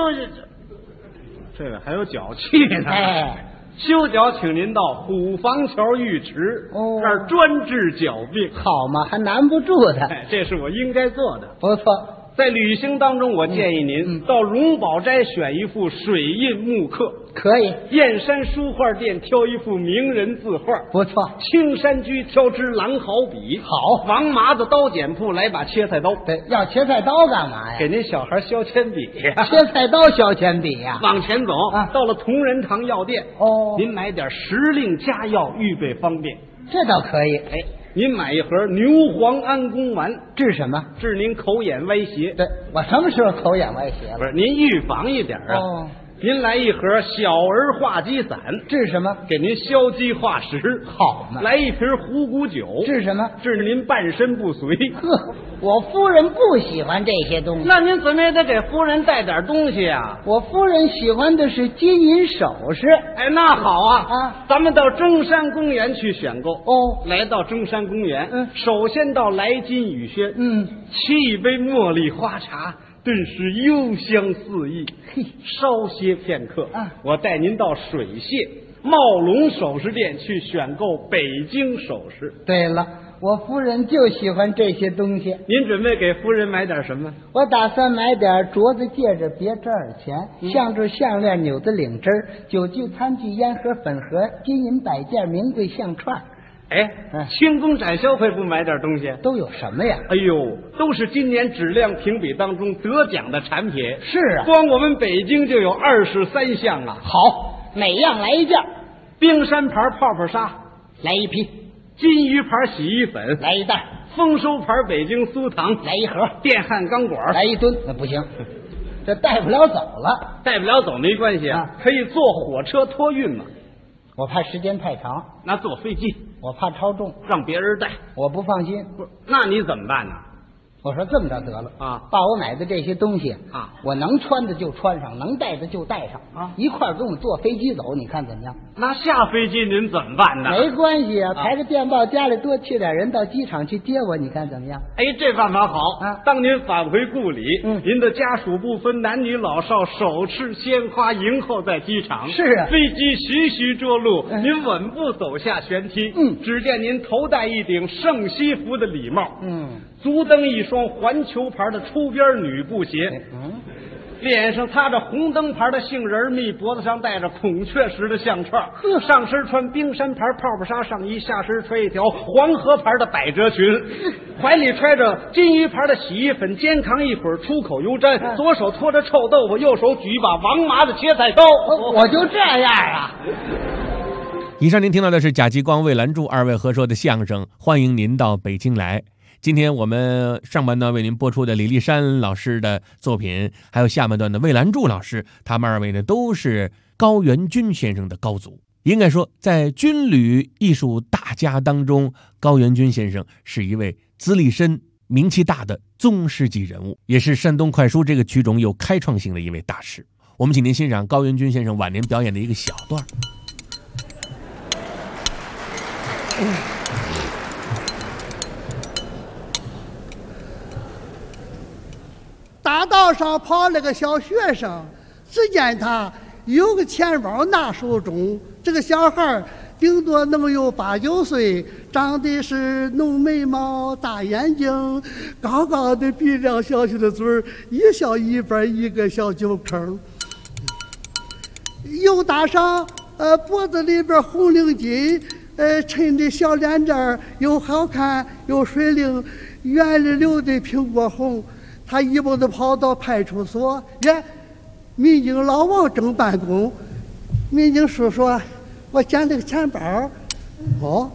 这个还有脚气呢。 哎， 修脚，请您到虎坊桥浴池，这儿专治脚病。 好嘛，还难不住他。 哎，这是我应该做的。 不错。 在旅行当中，我建议您到荣宝斋选一幅水印木刻， 可以； 燕山书画店挑一幅名人字画， 不错； 青山居挑支狼毫笔， 好； 王麻子刀剪铺来把切菜刀， 对，要切菜刀干嘛呀？ 给您小孩削铅笔呀， 切菜刀削铅笔呀。 往前走，到了同仁堂药店，您买点时令佳药，预备方便， 这倒可以。 哎。您买一盒牛黄安宫丸， 治什么？ 治您口眼歪斜。 对，我什么时候口眼歪斜了？ 不是，您预防一点啊。您来一盒小儿化鸡散， 治什么？ 给您消积化食。 好嘛。 来一瓶虎骨酒， 治什么？ 治您半身不遂。 呵，我夫人不喜欢这些东西。 那您怎么也得给夫人带点东西啊？ 我夫人喜欢的是金银首饰。 哎，那好啊，咱们到中山公园去选购。来到中山公园，首先到来金雨轩，沏一杯茉莉花茶。顿时幽香四溢，稍歇片刻，我带您到水榭茂龙首饰店去选购北京首饰。 对了，我夫人就喜欢这些东西。 您准备给夫人买点什么？ 我打算买点镯子、戒指、别针耳钱、项坠、项链、纽子、领针、酒具、餐具、烟盒、粉盒、金银摆件、名贵项串。 哎，清宫展销会不买点东西？ 都有什么呀？ 哎呦，都是今年质量评比当中得奖的产品。 是啊， 光我们北京就有23项啊。 好， 每样来一件。 冰山牌泡泡沙来一批， 金鱼牌洗衣粉来一袋， 丰收牌北京酥糖来一盒， 电焊钢管来一吨。那不行，这带不了走了。 带不了走没关系啊， 可以坐火车托运嘛。 我怕时间太长， 那坐飞机， 我怕超重， 让别人带， 我不放心。 不是，那你怎么办呢？ 我说这么着得了啊， 把我买的这些东西啊， 我能穿的就穿上，能带的就带上啊， 一块儿跟我坐飞机走，你看怎么样？ 那下飞机您怎么办呢？ 没关系啊，排个电报，家里多去点人到机场去接我，你看怎么样？ 哎，这办法好啊！ 当您返回故里，您的家属不分男女老少，手持鲜花迎候在机场。 是啊， 飞机徐徐着陆，您稳步走下舷梯。只见您头戴一顶圣西服的礼帽，足蹬一双环球牌的出边女布鞋，脸上擦着红灯牌的杏仁蜜，脖子上戴着孔雀石的项串，上身穿冰山牌泡泡纱上衣，下身穿一条黄河牌的百褶裙，怀里揣着金鱼牌的洗衣粉，肩扛一会儿出口油毡，左手托着臭豆腐，右手举一把王麻的切菜刀。 我就这样啊。 以上您听到的是贾继光、魏兰柱二位合说的相声，欢迎您到北京来。今天我们上半段为您播出的李立山老师的作品，还有下半段的魏兰柱老师，他们二位呢都是高元钧先生的高祖。应该说，在军旅艺术大家当中，高元钧先生是一位资历深、名气大的宗师级人物，也是山东快书这个曲种有开创性的一位大师。我们请您欣赏高元钧先生晚年表演的一个小段。 大道上跑了个小学生，只见他有个钱包拿手中，这个小孩顶多能有8、9岁，长得是浓眉毛、大眼睛，高高的鼻梁、小小的嘴儿，一笑一边一个小酒坑，又搭上脖子里边红领巾，衬的小脸蛋儿又好看又水灵，圆溜溜的苹果红。他一蹦子跑到派出所，民警老王正办公。民警叔叔，我捡了个钱包。哦，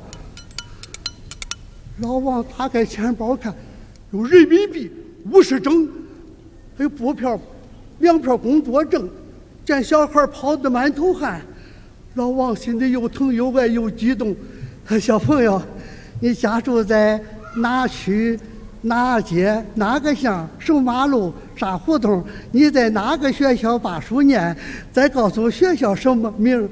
老王打开钱包看，有人民币50整，还有布票2票工作证。见小孩跑得满头汗，老王心里又疼又爱又激动。小朋友，你家住在哪区？哪街哪个巷什么马路啥胡同？你在哪个学校把书念？再告诉我学校什么名？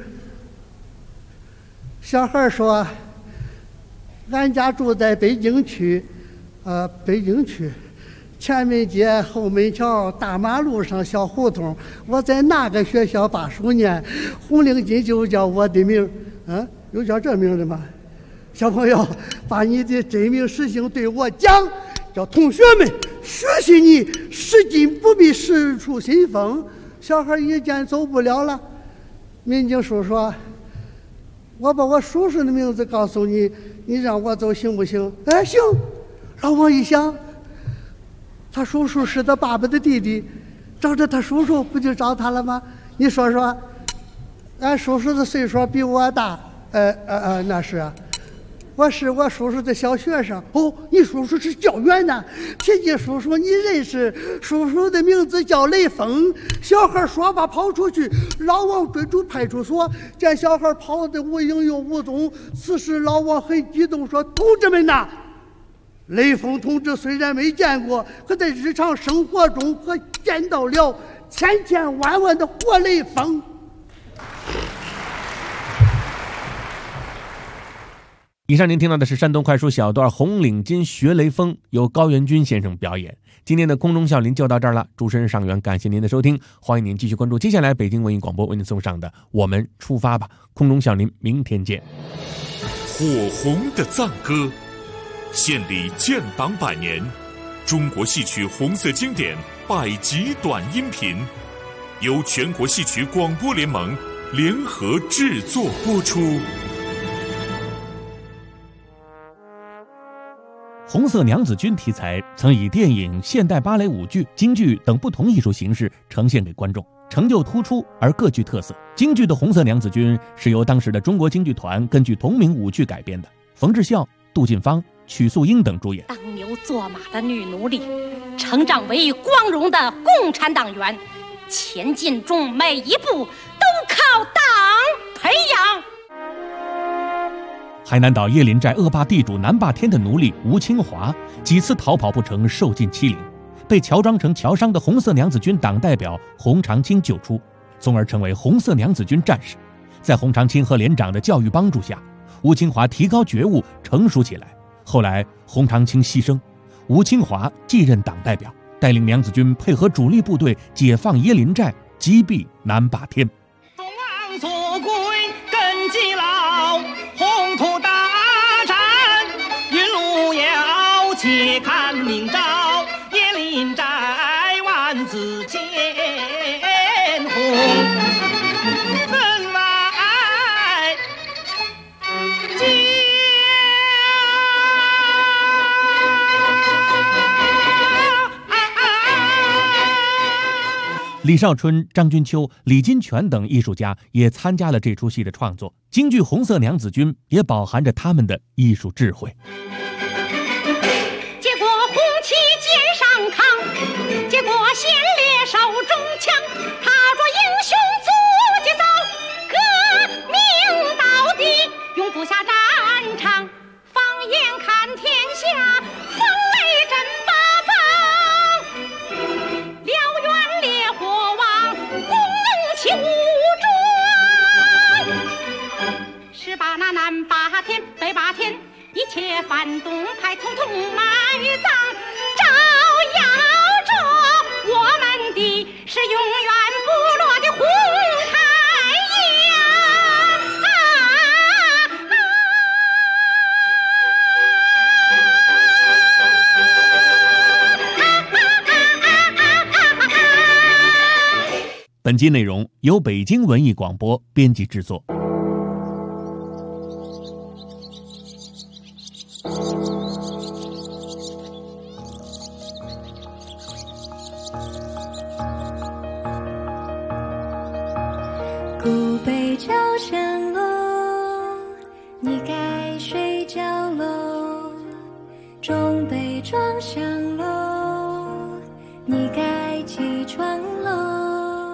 小孩说：“俺家住在北京区，北京区前门街后门桥大马路上小胡同。我在哪个学校把书念？红领巾就叫我的名。有叫这名的吗？小朋友，把你的真名实姓对我讲。”叫同学们学习你，拾金不昧，实出新风。小孩一见走不了了，民警叔叔，我把我叔叔的名字告诉你，你让我走行不行？行。老王一想，他叔叔是他爸爸的弟弟，找着他叔叔不就找他了吗？你说说，俺叔叔的岁数比我大，那是啊。我是我叔叔的小学生。哦，你叔叔是教员呢？提起叔叔，你认识？叔叔的名字叫雷锋。小孩说罢跑出去，老王追出派出所，见小孩跑得无影又无踪。此时老王很激动，说：“同志们呐，雷锋同志虽然没见过，可在日常生活中可见到了千千万万的活雷锋。” 以上您听到的是山东快书小段《红领巾学雷锋》，由高元钧先生表演。今天的空中笑林就到这儿了，主持人尚元，感谢您的收听，欢迎您继续关注接下来北京文艺广播为您送上的《我们出发吧》。空中笑林，明天见。 火红的赞歌，献礼建党100年，中国戏曲红色经典100集短音频，由全国戏曲广播联盟联合制作播出。 红色娘子军题材曾以电影、现代芭蕾舞剧、京剧等不同艺术形式呈现给观众。 成就突出而各具特色。京剧的《红色娘子军》是由当时的中国京剧团根据同名舞剧改编的，冯志孝、杜近芳、曲素英等主演。 当牛做马的女奴隶，成长为光荣的共产党员，前进中每一步都靠党培养。 海南岛椰林寨恶霸地主南霸天的奴隶吴清华几次逃跑不成，受尽欺凌，被乔装成乔商的红色娘子军党代表洪长青救出，从而成为红色娘子军战士。在洪长青和连长的教育帮助下，吴清华提高觉悟，成熟起来。后来洪长青牺牲，吴清华继任党代表，带领娘子军配合主力部队解放椰林寨，击毙南霸天。 东王所归根基牢，宏图大展云路遥，且看明朝椰林寨万紫千红。 李少春、张君秋、李金泉等艺术家也参加了这出戏的创作。京剧《红色娘子军》也饱含着他们的艺术智慧。 结果红旗肩上扛，结果先烈手中枪，踏着英雄足迹走，革命到底，永不下战场，放眼看天下，风雷震八方，燎原烈火往，攻其无专。18那南霸天北霸天，一切反动派统统埋葬，照耀着我们的是永远不落的红太阳。 本集内容由北京文艺广播编辑制作。 古北朝山楼，你该睡觉喽；中北庄上楼，你该起床喽。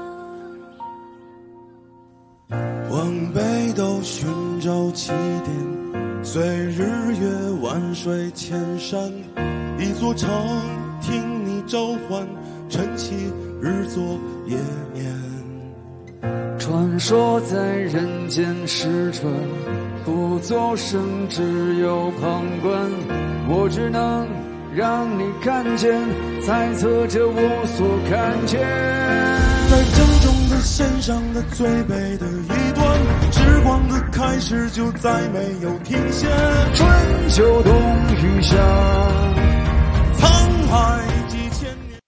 往北斗寻找起点，随日月万水千山，一座城听你召唤，晨起日作夜眠。 传说在人间逝者，不作声，只有旁观。我只能让你看见，猜测着我所看见。 在正中的线上的最北的一端，时光的开始就再没有停歇。 春秋冬雨夏， 沧海几千年。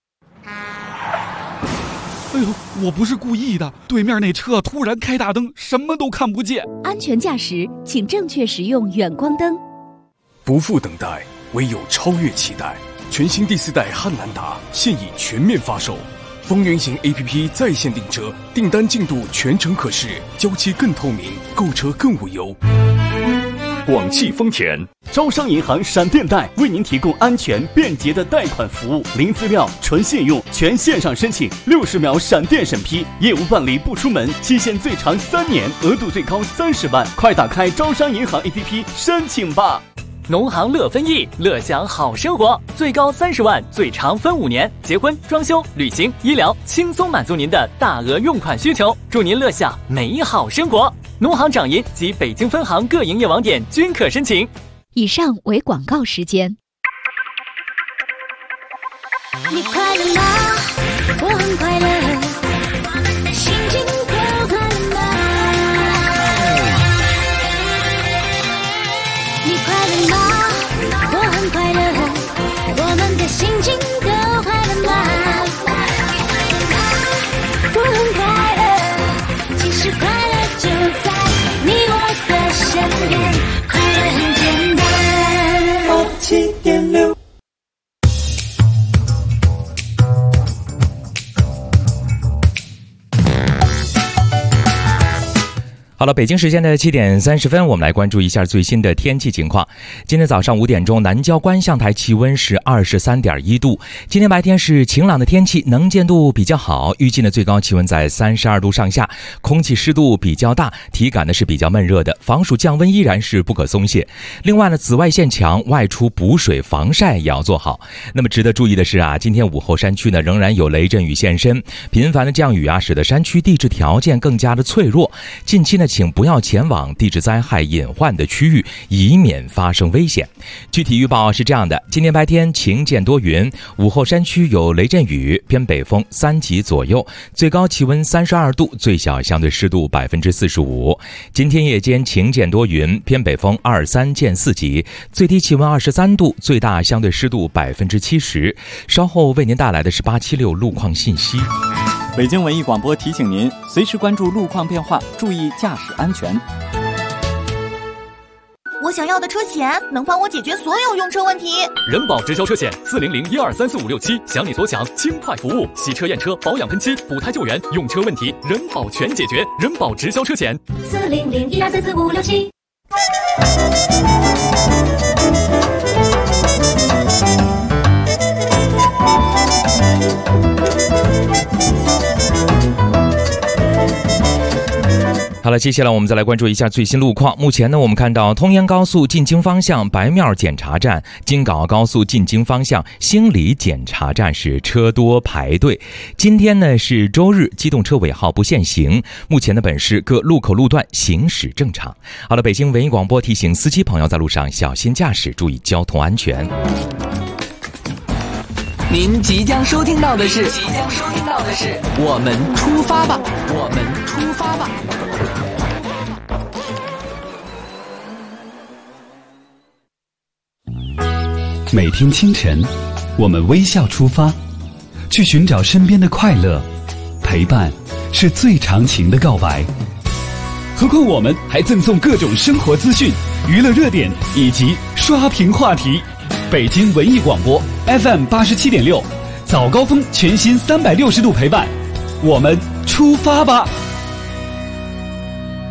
哎呦，我不是故意的，对面那车突然开大灯，什么都看不见。 安全驾驶，请正确使用远光灯。 不负等待，唯有超越期待。全新第4代汉兰达现已全面发售，风云行 APP 在线订车，订单进度全程可视，交期更透明，购车更无忧。 广汽丰田、招商银行闪电贷为您提供安全便捷的贷款服务，零资料、纯信用，全线上申请，60秒闪电审批，业务办理不出门，期限最长3年，额度最高30万，快打开招商银行 APP 申请吧。 农行乐分益，乐享好生活，最高30万，最长分5年，结婚、装修、旅行、医疗，轻松满足您的大额用款需求，祝您乐享美好生活。农行掌银及北京分行各营业网点均可申请。 以上为广告时间。 你快乐吗？我很快乐，心情多快乐吗？你快乐吗？我很快乐，我们的心情都快乐吗？我很快乐，其实快乐就在你我的身边，快乐很简单。87.6 好了，北京时间的7点30分，我们来关注一下最新的天气情况。今天早上5点钟，南郊观象台气温是23.1度。今天白天是晴朗的天气，能见度比较好，预计的最高气温在32度上下，空气湿度比较大，体感呢是比较闷热的，防暑降温依然是不可松懈。另外呢，紫外线强，外出补水防晒也要做好。那么值得注意的是啊，今天午后山区呢仍然有雷阵雨现身，频繁的降雨啊，使得山区地质条件更加的脆弱。近期呢，请不要前往地质灾害隐患的区域，以免发生危险。具体预报是这样的：今天白天晴见多云，午后山区有雷阵雨，偏北风3级左右，最高气温32度，最小相对湿度45%。今天夜间晴见多云，偏北风2、3见4级，最低气温23度，最大相对湿度70%。稍后为您带来的是876路况信息。 北京文艺广播提醒您，随时关注路况变化，注意驾驶安全。 我想要的车险能帮我解决所有用车问题。 人保直销车险40012345677，想你所想，轻快服务，洗车验车、保养喷漆、补胎救援，用车问题人保全解决。人保直销车险 40012345677。 好了，接下来我们再来关注一下最新路况。目前呢，我们看到通燕高速进京方向白庙检查站、京港澳高速进京方向兴里检查站是车多排队。今天呢是周日，机动车尾号不限行。目前的本市各路口路段行驶正常。好了，北京文艺广播提醒司机朋友在路上小心驾驶，注意交通安全。 您即将收听到的是我们出发吧，我们出发吧。 每天清晨，我们微笑出发，去寻找身边的快乐。陪伴是最长情的告白。何况我们还赠送各种生活资讯、娱乐热点以及刷屏话题。北京文艺广播 FM 87.6，早高峰全新360度陪伴，我们出发吧。